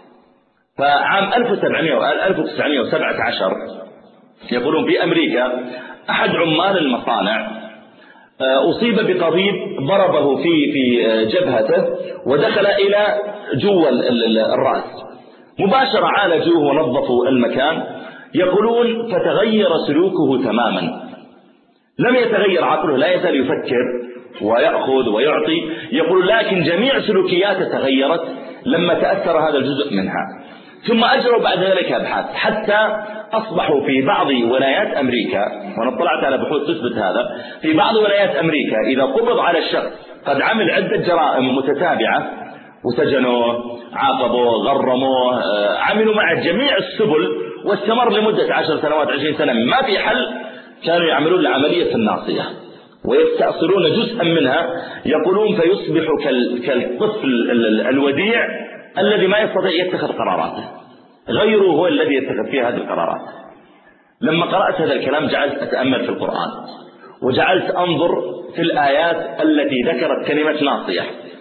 فعام ألف وتسعمائة وسبعة عشر يقولون في أمريكا أحد عمال المصانع أصيب بقضيب ضربه في في جبهته ودخل إلى جوا الرأس، مباشرة عالجوه ونظفوا المكان. يقولون فتغير سلوكه تماما، لم يتغير عقله، لا يزال يفكر ويأخذ ويعطي. يقول لكن جميع سلوكياته تغيرت لما تأثر هذا الجزء منها. ثم أجروا بعد ذلك أبحاث حتى أصبحوا في بعض ولايات أمريكا، وأنا اطلعت على بحوث تثبت هذا، في بعض ولايات أمريكا إذا قبض على الشخص قد عمل عدة جرائم متتابعة وسجنوه، عاقبوه، غرموه، عملوا معه جميع السبل واستمر لمدة عشر سنوات عشرين سنة ما في حل، كانوا يعملون العملية الناصية ويستأصلون جزءا منها. يقولون فيصبح كالطفل الوديع الذي ما يستطيع يتخذ قراراته، غيره هو الذي يتخذ فيه هذه القرارات. لما قرأت هذا الكلام جعلت أتأمل في القرآن، وجعلت أنظر في الآيات التي ذكرت كلمة ناصية،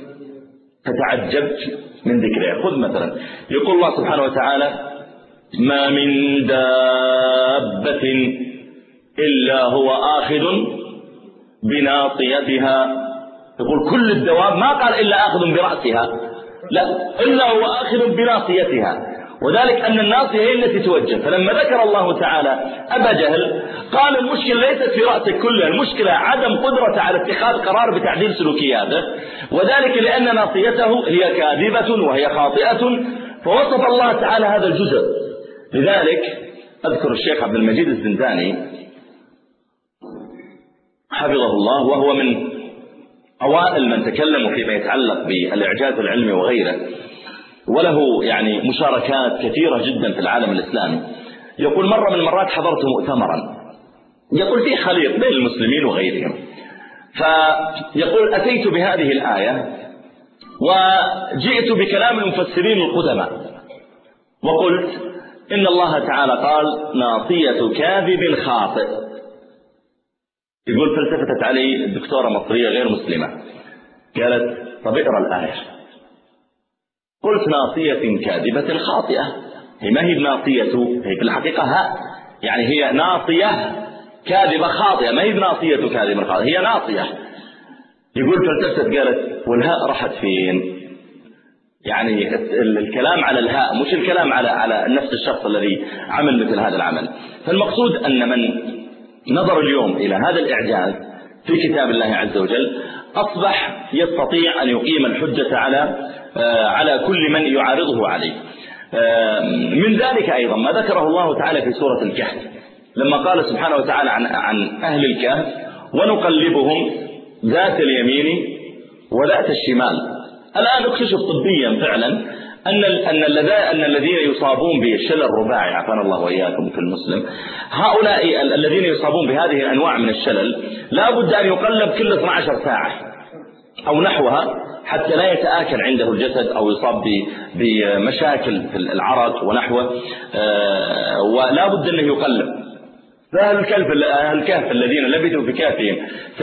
فتعجبت من ذكرها. خذ مثلا يقول الله سبحانه وتعالى ما من دابة إلا هو آخذ بناصيتها. يقول كل الدواب، ما قال إلا آخذ برأسها، لا، إلا هو آخذ بناصيتها، وذلك أن الناصية هي التي توجه. فلما ذكر الله تعالى أبا جهل قال المشكلة ليست في رأسك كلها، المشكلة عدم قدرته على اتخاذ قرار بتعديل سلوكياته، وذلك لأن ناصيته هي كاذبة وهي خاطئة، فوصف الله تعالى هذا الجزء. لذلك أذكر الشيخ عبد المجيد الزنداني حفظه الله، وهو من أوائل من تكلموا فيما يتعلق بالإعجاز العلمي وغيره، وله يعني مشاركات كثيرة جدا في العالم الإسلامي. يقول مرة من المرات حضرت مؤتمرا يقول فيه خليط بين المسلمين وغيرهم، فيقول أتيت بهذه الآية وجئت بكلام المفسرين القدماء وقلت إن الله تعالى قال ناصية كاذب خاطئ. يقول فالتفتت علي الدكتورة مصرية غير مسلمة قالت طب اقرأ الآية. قلت ناصية كاذبة خاطئة، هي ما هي بناصية، هي في الحقيقة ها يعني هي ناصية كاذبة خاطئة، ما هي بناصية كاذبة خاطئة، هي ناصية. يقول فالتفتت قالت والهاء راحت فين؟ يعني الكلام على الهاء مش الكلام على على نفس الشخص الذي عمل مثل هذا العمل. فالمقصود أن من نظر اليوم إلى هذا الإعجاز في كتاب الله عز وجل أصبح يستطيع أن يقيم الحجة على على كل من يعارضه عليه. من ذلك أيضا ما ذكره الله تعالى في سورة الكهف لما قال سبحانه وتعالى عن عن أهل الكهف ونقلبهم ذات اليمين وذات الشمال. الآن اكتشف طبيا فعلا أن أن الذين يصابون بالشلل الرباعي عافانا الله وإياكم في المسلم، هؤلاء الذين يصابون بهذه الأنواع من الشلل لا بد أن يقلب كل اثنتي عشرة ساعة أو نحوها حتى لا يتآكل عنده الجسد أو يصاب بمشاكل في العرق ونحوه، ولا بد أنه يقلب. فأهل الكهف الذين لبثوا في كهفهم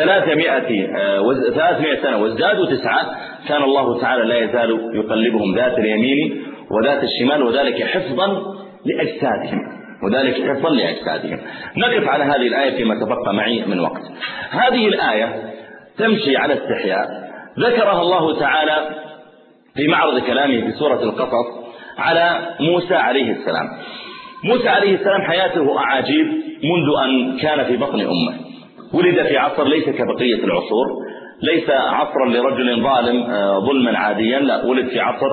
ثلاثمائة سنة وازدادوا تسعة كان الله تعالى لا يزال يقلبهم ذات اليمين وذات الشمال، وذلك حفظا لأجسادهم وذلك حفظا لأجسادهم. نقف على هذه الآية فيما تبقى معي من وقت. هذه الآية تمشي على استحياء، ذكرها الله تعالى في معرض كلامه في سورة القصص على موسى عليه السلام. موسى عليه السلام حياته أعاجيب منذ أن كان في بطن أمه. ولد في عصر ليس كبقية العصور، ليس عصرا لرجل ظالم ظلما عاديا، لا، ولد في عصر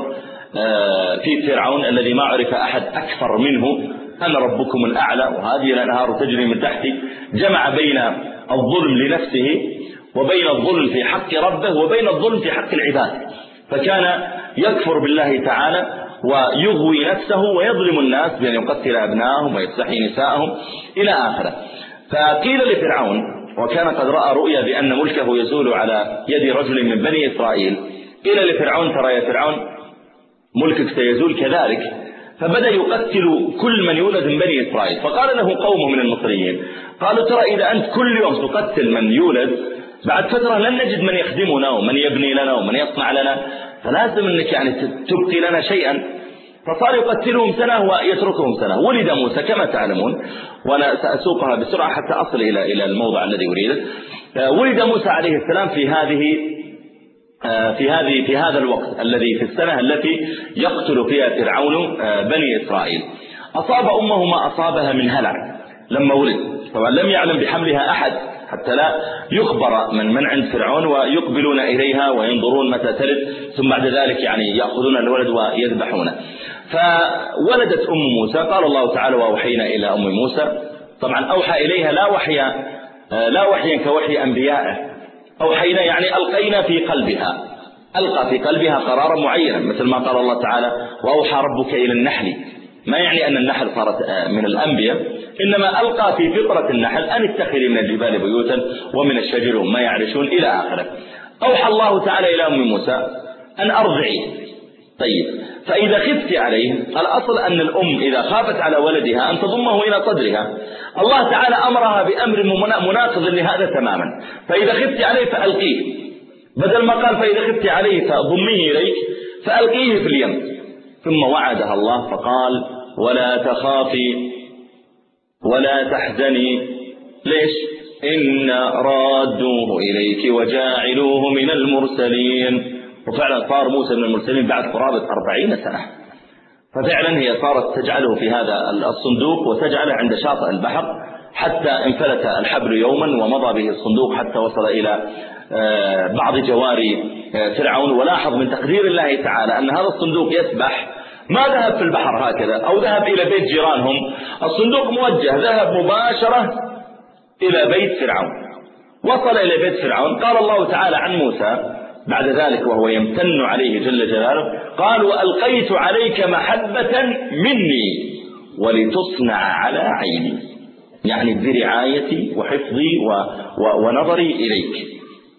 في فرعون الذي ما عرف أحد أكثر منه، أنا ربكم الأعلى وهذه الأنهار تجري من تحتي. جمع بين الظلم لنفسه وبين الظلم في حق ربه وبين الظلم في حق العباد، فكان يكفر بالله تعالى ويغوي نفسه ويظلم الناس بأن يقتل أبنائهم ويستحيي نساءهم إلى آخره. فقيل لفرعون، وكان قد رأى رؤيا بأن ملكه يزول على يد رجل من بني إسرائيل، قيل لفرعون ترى يا فرعون ملكك سيزول كذلك، فبدأ يقتل كل من يولد من بني إسرائيل. فقال له قوم من المصريين قالوا ترى إذا أنت كل يوم تقتل من يولد بعد فترة لن نجد من يخدمنا ومن يبني لنا ومن يصنع لنا، فلازم أنك يعني تبقي لنا شيئا. فصار يقتلهم سنة ويتركهم سنة. ولد موسى كما تعلمون، وأنا سأسوقها بسرعة حتى أصل إلى إلى الموضع الذي أريده. ولد موسى عليه السلام في هذه في هذه في هذا الوقت الذي في السنة التي يقتل فيها فرعون بني إسرائيل. أصاب أمه ما أصابها من هلع لما ولد، طبعا لم يعلم بحملها أحد حتى لا يخبر من من عند فرعون ويقبلون إليها وينظرون متى تلد، ثم بعد ذلك يعني يأخذون الولد ويذبحونه. فولدت أم موسى، قال الله تعالى وأوحينا إلى أم موسى، طبعا أوحى إليها لا وحي لا وحيا كوحي أنبيائه، أوحينا يعني ألقينا في قلبها، ألقى في قلبها قرارا معينا، مثل ما قال الله تعالى وأوحى ربك إلى النحل، ما يعني أن النحل صارت من الأنبياء، إنما ألقى في فطرة النحل أن اتخذي من الجبال بيوتا ومن الشجر وما يعرشون إلى آخره. أوحى الله تعالى إلى أم موسى أن أرضعي. طيب، فإذا خفت عليه، الأصل أن الأم إذا خافت على ولدها أن تضمه إلى صدرها، الله تعالى أمرها بأمر مناقض لهذا تماما، فإذا خفت عليه فألقيه، بدل ما قال فإذا خفت عليه فضميه إليك فألقيه في اليم. ثم وعدها الله فقال ولا تخافي ولا تحزني، ليش؟ إن رادوه إليك وجاعلوه من المرسلين. وفعلا صار موسى من المرسلين بعد قرابة أربعين سنة، ففعلا هي صارت تجعله في هذا الصندوق وتجعله عند شاطئ البحر حتى انفلت الحبل يوما ومضى به الصندوق حتى وصل إلى بعض جواري فرعون. ولاحظ من تقدير الله تعالى أن هذا الصندوق يسبح، ما ذهب في البحر هكذا أو ذهب إلى بيت جيرانهم، الصندوق موجه ذهب مباشرة إلى بيت فرعون. وصل إلى بيت فرعون، قال الله تعالى عن موسى بعد ذلك وهو يمتن عليه جل جلاله، قال وألقيت عليك محبة مني ولتصنع على عيني، يعني برعايتي وحفظي و... و... ونظري إليك.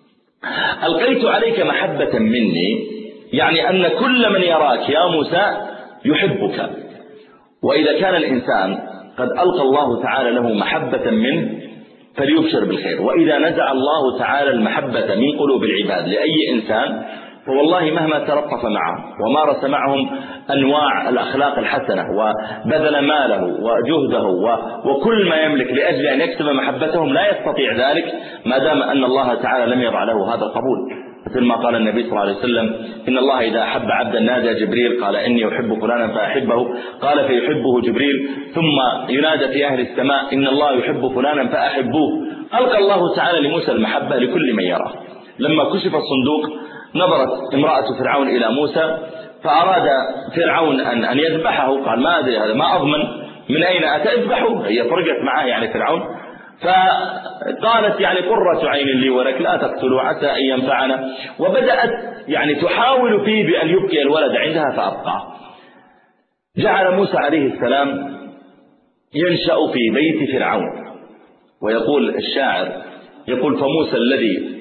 ألقيت عليك محبة مني يعني أن كل من يراك يا موسى يحبك. وإذا كان الإنسان قد ألقى الله تعالى له محبة منه فليبشر بالخير، وإذا نزع الله تعالى المحبة من قلوب العباد لأي إنسان فوالله مهما تلطف معهم ومارس معهم أنواع الأخلاق الحسنة وبذل ماله وجهده وكل ما يملك لأجل أن يكسب محبتهم لا يستطيع ذلك ما دام أن الله تعالى لم يضع له هذا القبول. مثل ما قال النبي صلى الله عليه وسلم إن الله إذا أحب عبدا نادى جبريل قال إني أحب فلانا فأحبه، قال فيحبه جبريل، ثم ينادى في أهل السماء إن الله يحب فلانا فأحبوه. ألقى الله تعالى لموسى المحبة لكل من يراه. لما كشف الصندوق نظرت امرأة فرعون إلى موسى فأراد فرعون أن أن يذبحه، قال ما أدري هذا ما أضمن من أين أتى اذبحه، هي فرقت معه يعني فرعون. فقالت يعني قرة عين لي ولك لا تقتلوا عسى أن ينفعنا، وبدأت يعني تحاول فيه بأن يبقي الولد عندها فأبقى. جعل موسى عليه السلام ينشأ في بيت فرعون، ويقول الشاعر يقول فموسى الذي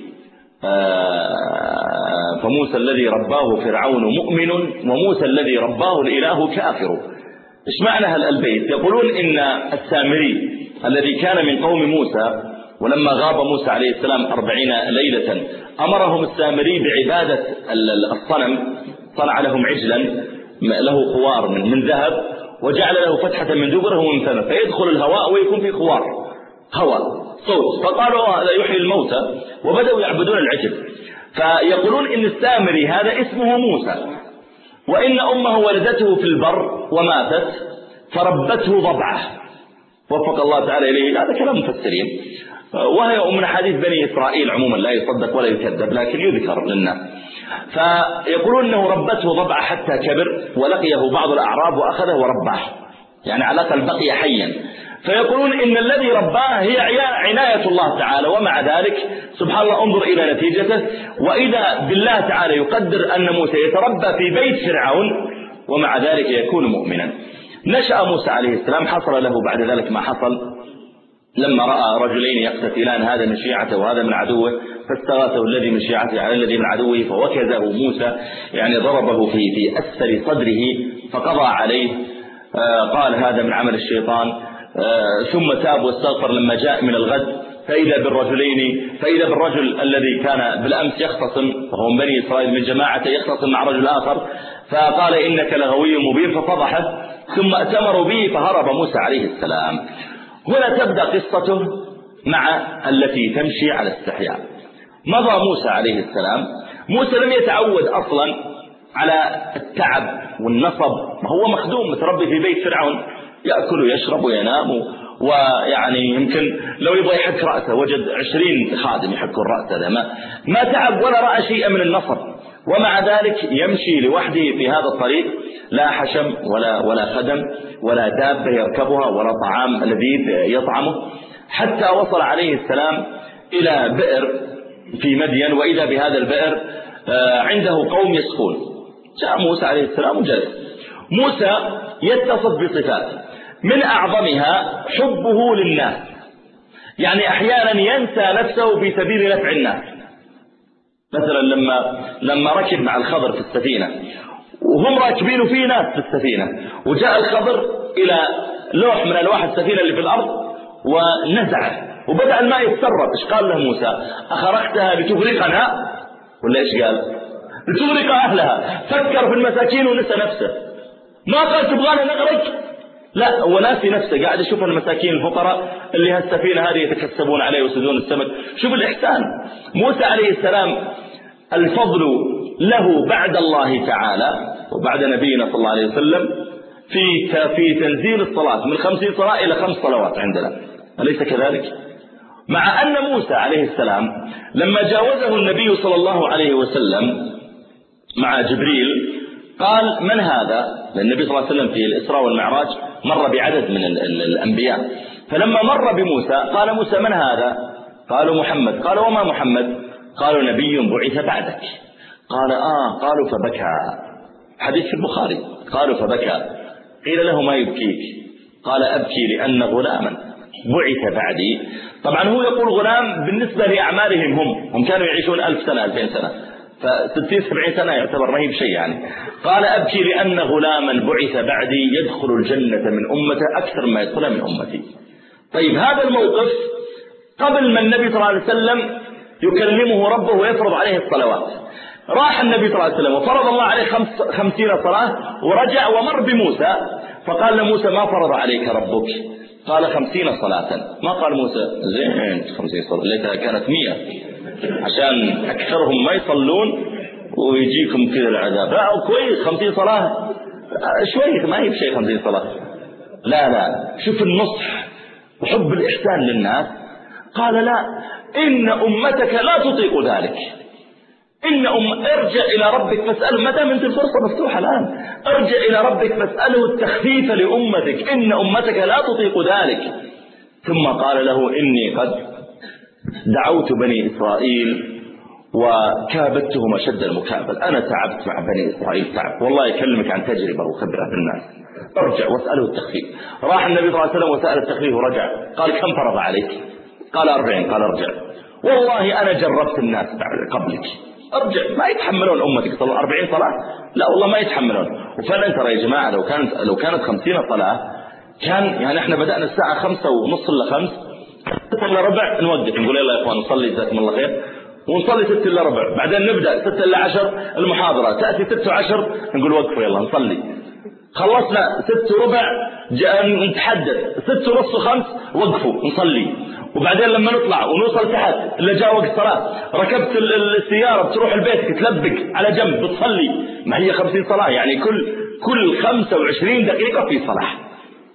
آه فموسى الذي رباه فرعون مؤمن وموسى الذي رباه الإله كافر. إيش معنى هذا البيت؟ يقولون إن السامري الذي كان من قوم موسى ولما غاب موسى عليه السلام أربعين ليلة أمرهم السامري بعبادة الصنم، صنع لهم عجلا له خوار من, من ذهب وجعل له فتحة من دبره ومن فمه فيدخل الهواء ويكون في خوار هواء صوت، فقالوا هذا يحيي الموتى وبدأوا يعبدون العجل. فيقولون إن السامري هذا اسمه موسى، وإن أمه ولدته في البر وماتت فربته ضبعة، وفق الله تعالى إليه. هذا كلام مفسرين، وهي من حديث بني إسرائيل عموما لا يصدق ولا يكذب، لكن يذكر للناس. فيقولون أنه ربته ضبعة حتى كبر، ولقيه بعض الأعراب وأخذه ورباه، يعني على الأقل بقي حيا. فيقولون إن الذي رباه هي عناية الله تعالى، ومع ذلك سبحان الله انظر إلى نتيجته. وإذا بالله تعالى يقدر أن موسى يتربى في بيت فرعون ومع ذلك يكون مؤمنا. نشأ موسى عليه السلام، حصل له بعد ذلك ما حصل لما رأى رجلين يقتتلان، هذا من شيعته وهذا من عدوه، فاستغاثه الذي من شيعته على الذي من عدوه فوكزه موسى، يعني ضربه في في أسفل صدره فقضى عليه. آه قال هذا من عمل الشيطان. آه ثم تاب واستغفر لما جاء من الغد، فإذا بالرجلين فإذا بالرجل الذي كان بالأمس يختصم وهو من بني إسرائيل من جماعته يختصم مع رجل آخر، فقال إنك لغوي مبين ففضحه، ثم ائتمروا به فهرب موسى عليه السلام. هنا تبدأ قصته مع التي تمشي على استحياء. مضى موسى عليه السلام. موسى لم يتعود أصلا على التعب والنصب، هو مخدوم متربي في بيت فرعون، يأكل ويشرب وينام، ويعني يمكن لو يبغى يحك رأسه وجد عشرين خادم يحكون رأسه، ما, ما تعب ولا رأى شيئا من النصب، ومع ذلك يمشي لوحده في هذا الطريق، لا حشم ولا ولا خدم ولا دابة يركبها ولا طعام لذيذ يطعمه، حتى وصل عليه السلام إلى بئر في مدين، وإذا بهذا البئر عنده قوم يسقون. جاء موسى عليه السلام وجلس. موسى يتصف بصفات من أعظمها حبه للناس، يعني أحيانا ينسى نفسه في سبيل نفع الناس. مثلا لما لما ركب مع الخضر في السفينة وهم راكبين في ناس في السفينة، وجاء الخضر إلى لوح من ألواح السفينة اللي في الأرض ونزعه، وبدأ الماء يتسرب. إيش قال له موسى؟ أخرقتها لتغرقنا؟ ولا إيش قال؟ لتغرق أهلها. فكر في المساكين ونسى نفسه، ما قال تبغانا نغرق، لا، هو ناسي نفسه، قاعد يشوف المساكين الفقراء اللي هالسفينة هذه يتكسبون عليه ويسدون السمك. شوف الإحسان. موسى عليه السلام الفضل له بعد الله تعالى وبعد نبينا صلى الله عليه وسلم في في تنزيل الصلاة من خمسين صلاة إلى خمس صلوات عندنا، أليس كذلك؟ مع أن موسى عليه السلام لما جاوزه النبي صلى الله عليه وسلم مع جبريل قال من هذا؟ لأن النبي صلى الله عليه وسلم في الإسراء والمعراج مر بعدد من الأنبياء، فلما مر بموسى قال موسى من هذا؟ قالوا محمد. قال وما محمد؟ قالوا نبي بعث بعدك. قال آه قالوا فبكى. حديث في البخاري. قالوا فبكى. قيل له ما يبكيك؟ قال أبكي لأن غلاما بعث بعدي. طبعا هو يقول غلام بالنسبة لأعمالهم، هم هم كانوا يعيشون ألف سنة ألفين سنة، فستين سبعين سنة يعتبر رهيب شيء يعني. قال أبكي لأن غلاما بعث بعدي يدخل الجنة من أمته أكثر ما يدخل من أمتي. طيب هذا الموقف قبل ما النبي صلى الله عليه وسلم يكلمه ربه ويفرض عليه الصلوات، راح النبي صلى الله عليه وسلم وفرض الله عليه خمس خمسين صلاة، ورجع ومر بموسى فقال لموسى ما فرض عليك ربك؟ قال خمسين صلاة. ما قال موسى زين خمسين صلاة، ليتها كانت مية عشان أكثرهم ما يصلون ويجيكم كذا العذاب. لا كويس خمسين صلاة شوي، ما هي بشيء خمسين صلاة. لا لا، شوف النصح وحب الإحسان للناس. قال لا، إن أمتك لا تطيق ذلك. إن أم ارجع إلى ربك فاسأله، ما دام أنت الفرصة مفتوحة الآن، ارجع إلى ربك فاسأله التخفيف لأمتك، إن أمتك لا تطيق ذلك. ثم قال له إني قد دعوت بني إسرائيل وكابدتهم أشد المكابل، أنا تعبت مع بني إسرائيل تعب، والله يكلمك عن تجربة وخبرة بالناس، ارجع واسأله التخفيف. راح النبي صلى الله عليه وسلم وسأل التخفيف ورجع. قال كم فرض عليك؟ قال أربعين. قال ارجع، والله أنا جربت الناس بعد قبلك، ارجع. ما يتحملون أمتك صلوا أربعين صلاة، لا والله ما يتحملون. وفعلا ترى يا جماعة لو كانت لو كانت خمسين صلاة كان يعني احنا بدأنا الساعة خمسة ونص إلا خمس، ستة إلا ربع نوقف نقول يلا يا إخوان نصلي جزاكم الله خير، ونصلي ستة إلا ربع، بعدين نبدأ ستة إلا عشر المحاضرة، تأتي ستة وعشر نقول وقفوا يلا نصلي. خلصنا ست وربع نتحدث، ست ونص وخمس وقفوا نصلي. وبعدين لما نطلع ونوصل تحت اللي جاء وقت صلاة، ركبت السيارة بتروح البيت تلبك على جنب بتصلي. ما هي خمسين صلاة يعني كل كل خمسة وعشرين دقيقة في صلاة.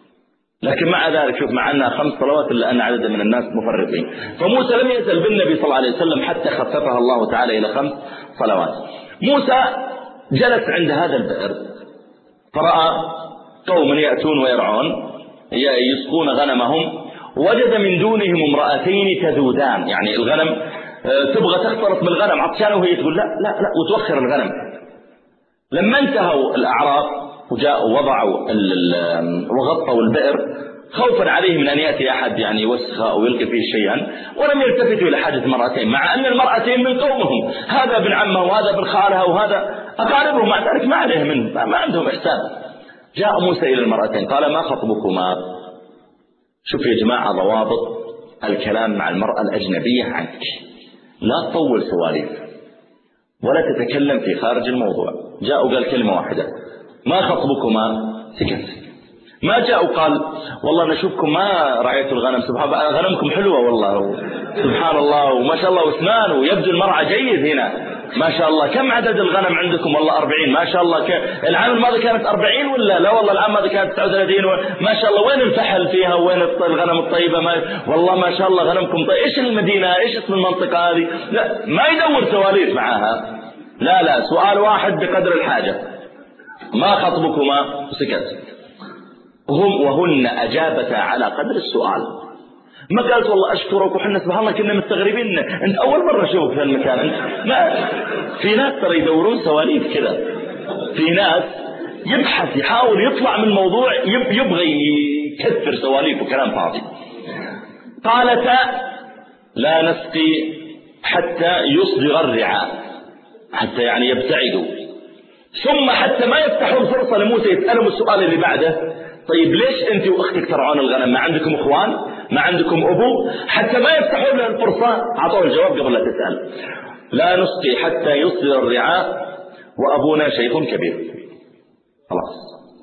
لكن مع ذلك شوف مع أنها خمس صلوات إلا أن عدد من الناس مفرطين. فموسى لم يزل بالنبي صلى الله عليه وسلم حتى خففها الله تعالى إلى خمس صلوات. موسى جلس عند هذا البئر فرأى قوم يأتون ويرعون يسقون غنمهم، وجد من دونهم امرأتين تذودان، يعني الغنم تبغى تختلط بالغنم عطشانة وهي تقول لا لا لا وتوخر الغنم. لما انتهوا الأعراب وجاءوا وضعوا وغطوا البئر خوفا عليه من أن يأتي أحد يعني يوسخ أو يلقي فيه شيئا، ولم يلتفتوا إلى حاجة المرأتين، مع أن المرأتين من قومهم، هذا ابن عمه وهذا ابن خالها وهذا أقاربهم، مع ذلك ما عليه من ما عندهم إحسان. جاء موسى إلى المرأتين قال ما خطبكما؟ شوف يا جماعة ضوابط الكلام مع المرأة الأجنبية عنك، لا تطول سواليف ولا تتكلم في خارج الموضوع. جاء وقال كلمة واحدة ما خطبكما؟ سكت. ما جاء وقال والله نشوفكم ما رعيتوا الغنم، سبحان الله غنمكم حلوة والله سبحان الله وما شاء الله واسنان ويبدو المرعى جيد هنا ما شاء الله. كم عدد الغنم عندكم؟ والله أربعين ما شاء الله. العام الماضي كانت أربعين ولا لا؟ والله العام الماضي كانت تسعة وثلاثين ما شاء الله. وين الفحل فيها وين الغنم الطيبة؟ ما والله ما شاء الله غنمكم طيب. إيش المدينة إيش اسم المنطقة هذه؟ لا ما يدور سواليف معاها، لا لا سؤال واحد بقدر الحاجة ما خطبكما؟ سكت. هم وهن أجابتا على قدر السؤال، ما قالت والله أشكرك وحنا سبحان الله كنا مستغربين أنت أول مرة أشوفك في المكان أنت. لا، في ناس ترى يدورون سواليف كذا، في ناس يبحث يحاول يطلع من الموضوع يبغى يكثر سواليف وكلام فاضي. قالتا لا نسقي حتى يصدر الرعاء، حتى يعني يبتعدوا، ثم حتى ما يفتحوا الفرصة لموسى يسألهم السؤال اللي بعده طيب ليش أنت وأختك ترعون الغنم؟ ما عندكم أخوان؟ ما عندكم أبو؟ حتى ما يفتحوا له الفرصة أعطوه الجواب قبل لا تسأل. لا نسقي حتى يصدر الرعاء وأبونا شيخ كبير. خلاص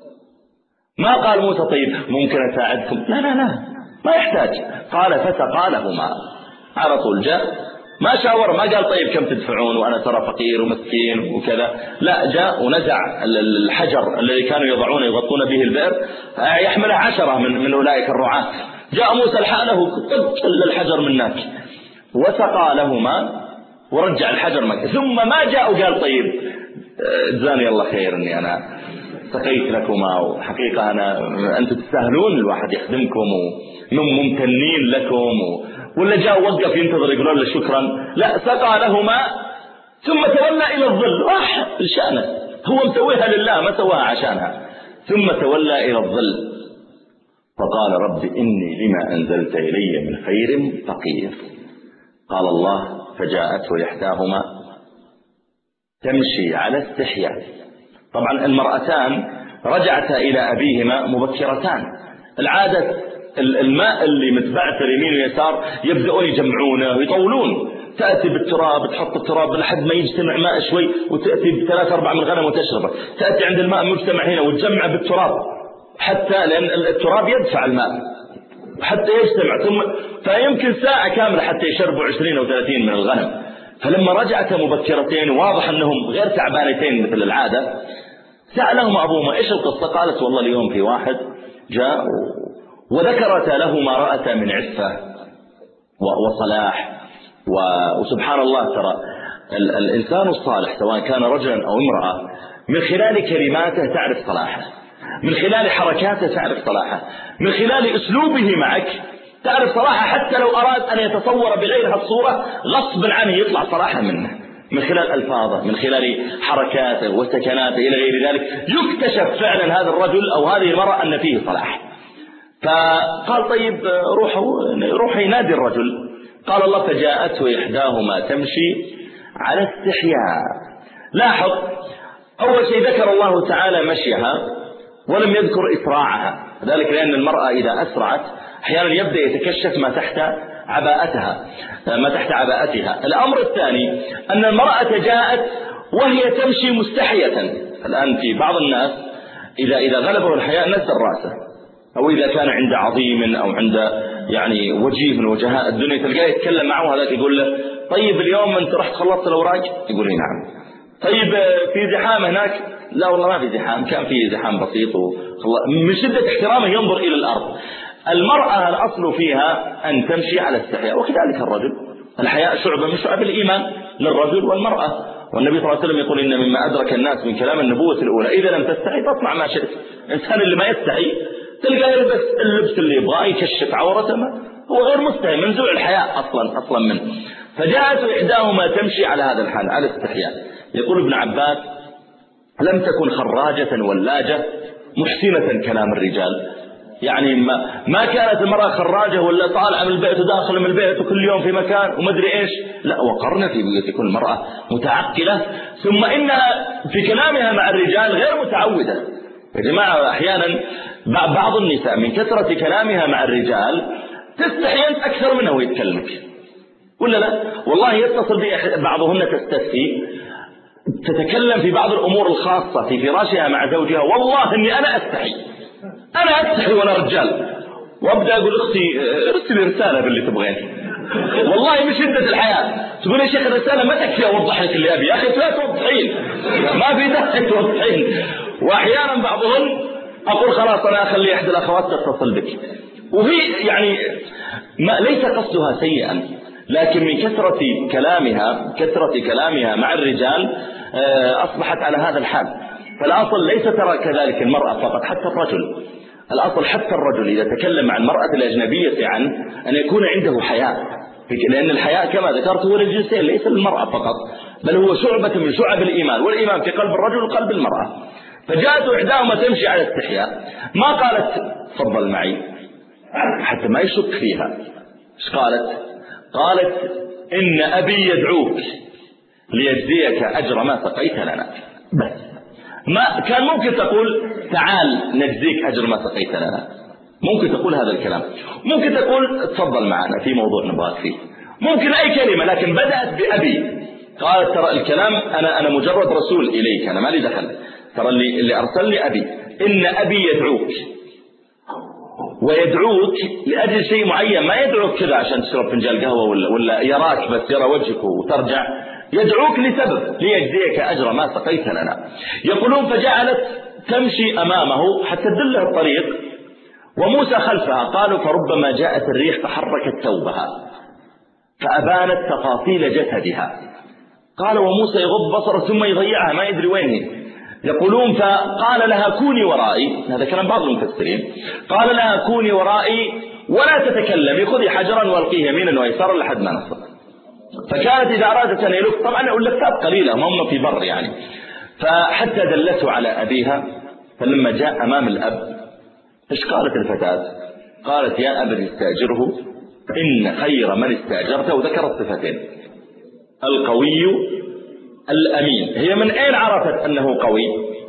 ما قال موسى طيب ممكن أساعدكم؟ لا لا لا ما يحتاج. قال فسقى لهما، على طول جاء ما شاور، ما قال طيب كم تدفعون وأنا ترى فقير ومسكين وكذا، لا جاء ونزع الحجر الذي كانوا يضعون يغطون به البئر يحمله عشرة من, من أولئك الرعاة. جاء موسى لحاله طب الحجر من هناك وسقى لهما ورجع الحجر مكة. ثم ما جاء وقال طيب جزاني الله خير اني انا سقيت لكما وحقيقة انا انتم تستاهلون الواحد يخدمكم وممتنين لكم، ولا جاء وقف ينتظر يقولون له شكرا؟ لا، سقى لهما ثم تولى الى الظل، راح لشأنه، هو مسويها لله ما سواها عشانها. ثم تولى الى الظل فقال رب اني لما انزلت الي من خير فقير. قال الله فجاءته إحداهما تمشي على استحياء. طبعا المرأتان رجعتا إلى أبيهما مبكرتان، العادة الماء اللي متبعث اليمين ويسار يبدأون يجمعونه ويطولون، تأتي بالتراب تحط التراب لحد ما يجتمع ماء شوي وتأتي بثلاث أربع من الغنم وتشربه، تأتي عند الماء مجتمع هنا وتجمع بالتراب حتى لأن التراب يدفع الماء حتى يجتمع، ثم فيمكن ساعة كاملة حتى يشربوا عشرين أو ثلاثين من الغنم. فلما رجعت مبكرتين واضح أنهم غير تعبانتين مثل العادة، سألهم أبوهما إيش القصة؟ قالت والله اليوم في واحد جاء وذكرت له ما رأت من عفة وصلاح، وسبحان الله ترى الإنسان الصالح سواء كان رجلا أو امرأة من خلال كلماته تعرف صلاحه، من خلال حركاته تعرف صلاحه، من خلال أسلوبه معك تعرف صلاحه، حتى لو أراد أن يتصور بغير هالصورة غصب عنه يطلع صلاحه منه، من خلال ألفاظه من خلال حركاته وسكناته إلى غير ذلك يكتشف فعلا هذا الرجل أو هذه المرأة أن فيه صلاح. فقال طيب روحوا روحي نادي الرجل. قال الله فجاءته إحداهما تمشي على استحياء. لاحظ أول شيء ذكر الله تعالى مشيها ولم يذكر إسراعها، ذلك لأن المرأة إذا أسرعت أحيانا يبدأ يتكشف ما تحت عباءتها ما تحت عباءتها. الأمر الثاني أن المرأة جاءت وهي تمشي مستحية. الآن في بعض الناس إذا إذا غلبه الحياء نزل رأسه، أو إذا كان عند عظيم أو عند يعني وجيه من وجهاء الدنيا تلقاه يتكلم معه، هذاك يقول له طيب اليوم أنت رحت خلصت الأوراق؟ يقول لي نعم. طيب في زحام هناك؟ لا والله ما في زحام، كان في زحام بسيط من شدة احترامه ينظر إلى الأرض. المرأة الأصل فيها أن تمشي على استحياء، وكذلك الرجل. الحياء شعبة من شعب الإيمان للرجل والمرأة، والنبي صلى الله عليه وسلم يقول إن مما أدرك الناس من كلام النبوة الأولى إذا لم تستحي فاصنع ما شئت. الإنسان اللي ما يستحي تلقى يلبس اللبس اللي يبغاه، يكشف عورته، هو غير مستحي، منزوع الحياء أصلا أصلا منه. فجاءت إحداهما تمشي على هذا الحال على استحياء. يقول ابن عباس: لم تكن خراجة ولاجة محسنة كلام الرجال، يعني ما, ما كانت المرأة خراجة ولا طالعة من البيت وداخل من البيت وكل يوم في مكان ومدري إيش، لا، وقرن في بيوتكن المرأة متعقلة. ثم إنها في كلامها مع الرجال غير متعودة. يا جماعة أحيانا بعض النساء من كثرة كلامها مع الرجال تستحي أنت أكثر منه ويتكلمك، ولا لا؟ والله يتصل بي بعضهن تستفتي، تتكلم في بعض الأمور الخاصة في فراشها مع زوجها، والله إني أنا أستحي أنا أستحي وأنا رجال، وأبدأ أقول أختي ارسلي رسالة باللي تبغين، والله من شدة الحياة تقول يا شيخ الرسالة ما تكفي أوضح لك اللي أبي، يا أخي لا توضحين، ما في داعي توضحين. وأحيانا بعضهم أقول خلاص أنا أخلي إحدى الأخوات تتصل بك، وهي يعني ما ليس قصدها سيئا، لكن من كثرة كلامها كثرة كلامها مع الرجال أصبحت على هذا الحال. فالأصل ليس ترى كذلك المرأة فقط، حتى الرجل. الأصل حتى الرجل إذا تكلم مع المرأة الأجنبية عنه أن يكون عنده حياء، لأن الحياء كما ذكرت هو للجنسين ليس للمرأة فقط، بل هو شعبة من شعب الإيمان، والإيمان في قلب الرجل وقلب المرأة. فجاءت إحداهما تمشي على استحياء، ما قالت تفضل معي حتى ما يشك فيها. ايش قالت؟ قالت: إن أبي يدعوك ليجزيك أجر ما سقيت لنا. بس ما كان ممكن تقول تعال نجزيك أجر ما سقيت لنا، ممكن تقول هذا الكلام، ممكن تقول تفضل معنا في موضوع نبغاك فيه، ممكن أي كلمة، لكن بدأت بأبي. قالت: ترى الكلام أنا أنا مجرد رسول إليك، أنا ما لي دخل، ترى اللي, اللي أرسلني أبي. إن أبي يدعوك، ويدعوك لأجل شيء معين، ما يدعوك كذا عشان تشرب فنجان قهوة ولا, ولا يراك بس يرى وجهك وترجع، يدعوك لسبب ليجزيك أجر ما سقيت لنا. يقولون فجعلت تمشي أمامه حتى تدله الطريق وموسى خلفها. قالوا فربما جاءت الريح فحركت ثوبها فأبانت تفاصيل جسدها. قال وموسى يغض بصره ثم يضيعها ما يدري وين هي. يقولون فقال لها كوني ورائي، هذا كلام بعض المفسرين، قال لها كوني ورائي ولا تتكلمي، خذي حجرا والقيه يمينا ويسارا لحد ما نصل. فكانت إذا أرادت أن يلف، طبعا اللفات قليلة ما هم في بر يعني، فحتى دلته على أبيها. فلما جاء أمام الأب إيش قالت الفتاة؟ قالت يا أبا استاجره إن خير من استاجرته، وذكرت صفتين: القوي الأمين. هي من أين عرفت أنه قوي؟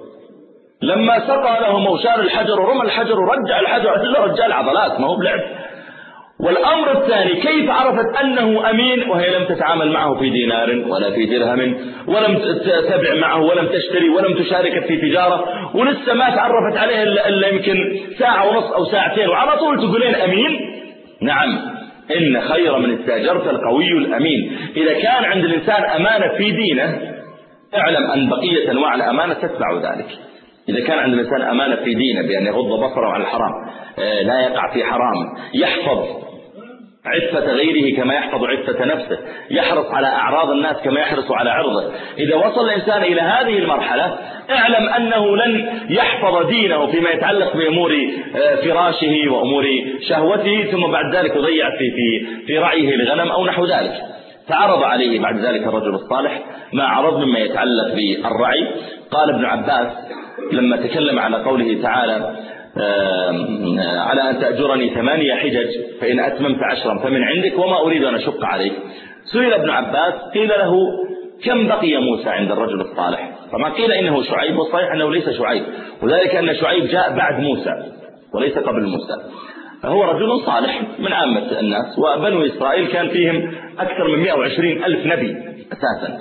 لما سقى له موشار الحجر ورمى الحجر ورجع الحجر، إلا رجال عضلات ما هو بلعب. والأمر الثاني كيف عرفت أنه أمين وهي لم تتعامل معه في دينار ولا في درهم، ولم تتبع معه ولم تشتري ولم تشارك في تجارة، ولسه ما تعرفت عليه إلا يمكن ساعة ونص أو ساعتين، وعلى طول تقولين أمين؟ نعم، إن خير من استاجرت القوي الأمين. إذا كان عند الإنسان أمانة في دينه اعلم أن بقية أنواع الأمانة تتبع ذلك. إذا كان عند الإنسان أمانة في دينه بأن يغض بصره عن الحرام، لا يقع في حرام، يحفظ عفة غيره كما يحفظ عفة نفسه، يحرص على أعراض الناس كما يحرص على عرضه، إذا وصل الإنسان إلى هذه المرحلة اعلم أنه لن يحفظ دينه فيما يتعلق بأمور فراشه وأمور شهوته، ثم بعد ذلك يضيع في, في, في رعيه الغنم أو نحو ذلك. فعرض عليه بعد ذلك الرجل الصالح ما عرض مما يتعلق بالرعي. قال ابن عباس لما تكلم على قوله تعالى على أن تأجرني ثمانية حجج فإن أتممت عشرا فمن عندك وما أريد أن أشق عليك. سئل ابن عباس قيل له كم بقي موسى عند الرجل الصالح؟ فما قيل إنه شعيب، والصحيح أنه ليس شعيب، وذلك أن شعيب جاء بعد موسى وليس قبل موسى. فهو رجل صالح من عامة الناس، وبنو إسرائيل كان فيهم أكثر من مئة وعشرين ألف نبي أساسا.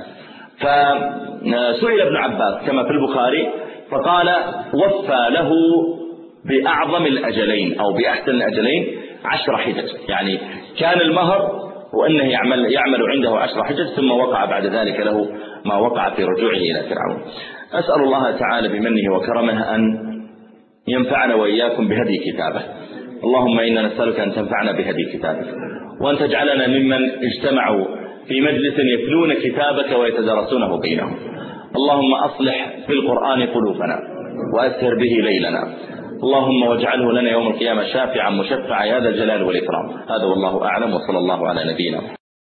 فسئل ابن عباس كما في البخاري فقال وفى له بأعظم الأجلين أو بأحسن الأجلين عشر حجج، يعني كان المهر وأنه يعمل, يعمل عنده عشر حجج، ثم وقع بعد ذلك له ما وقع في رجوعه إلى فرعون. أسأل الله تعالى بمنه وكرمه أن ينفعنا وإياكم بهدي كتابه. اللهم إنا نسألك أن تنفعنا بهدي كتابك، وأن تجعلنا ممن اجتمعوا في مجلس يتلون كتابك ويتدارسونه بينهم. اللهم أصلح في القرآن قلوبنا وأسهر به ليلنا، اللهم واجعله لنا يوم القيامة شافعا مشفعا يا ذا الجلال والإكرام. هذا والله أعلم، وصلى الله على نبينا.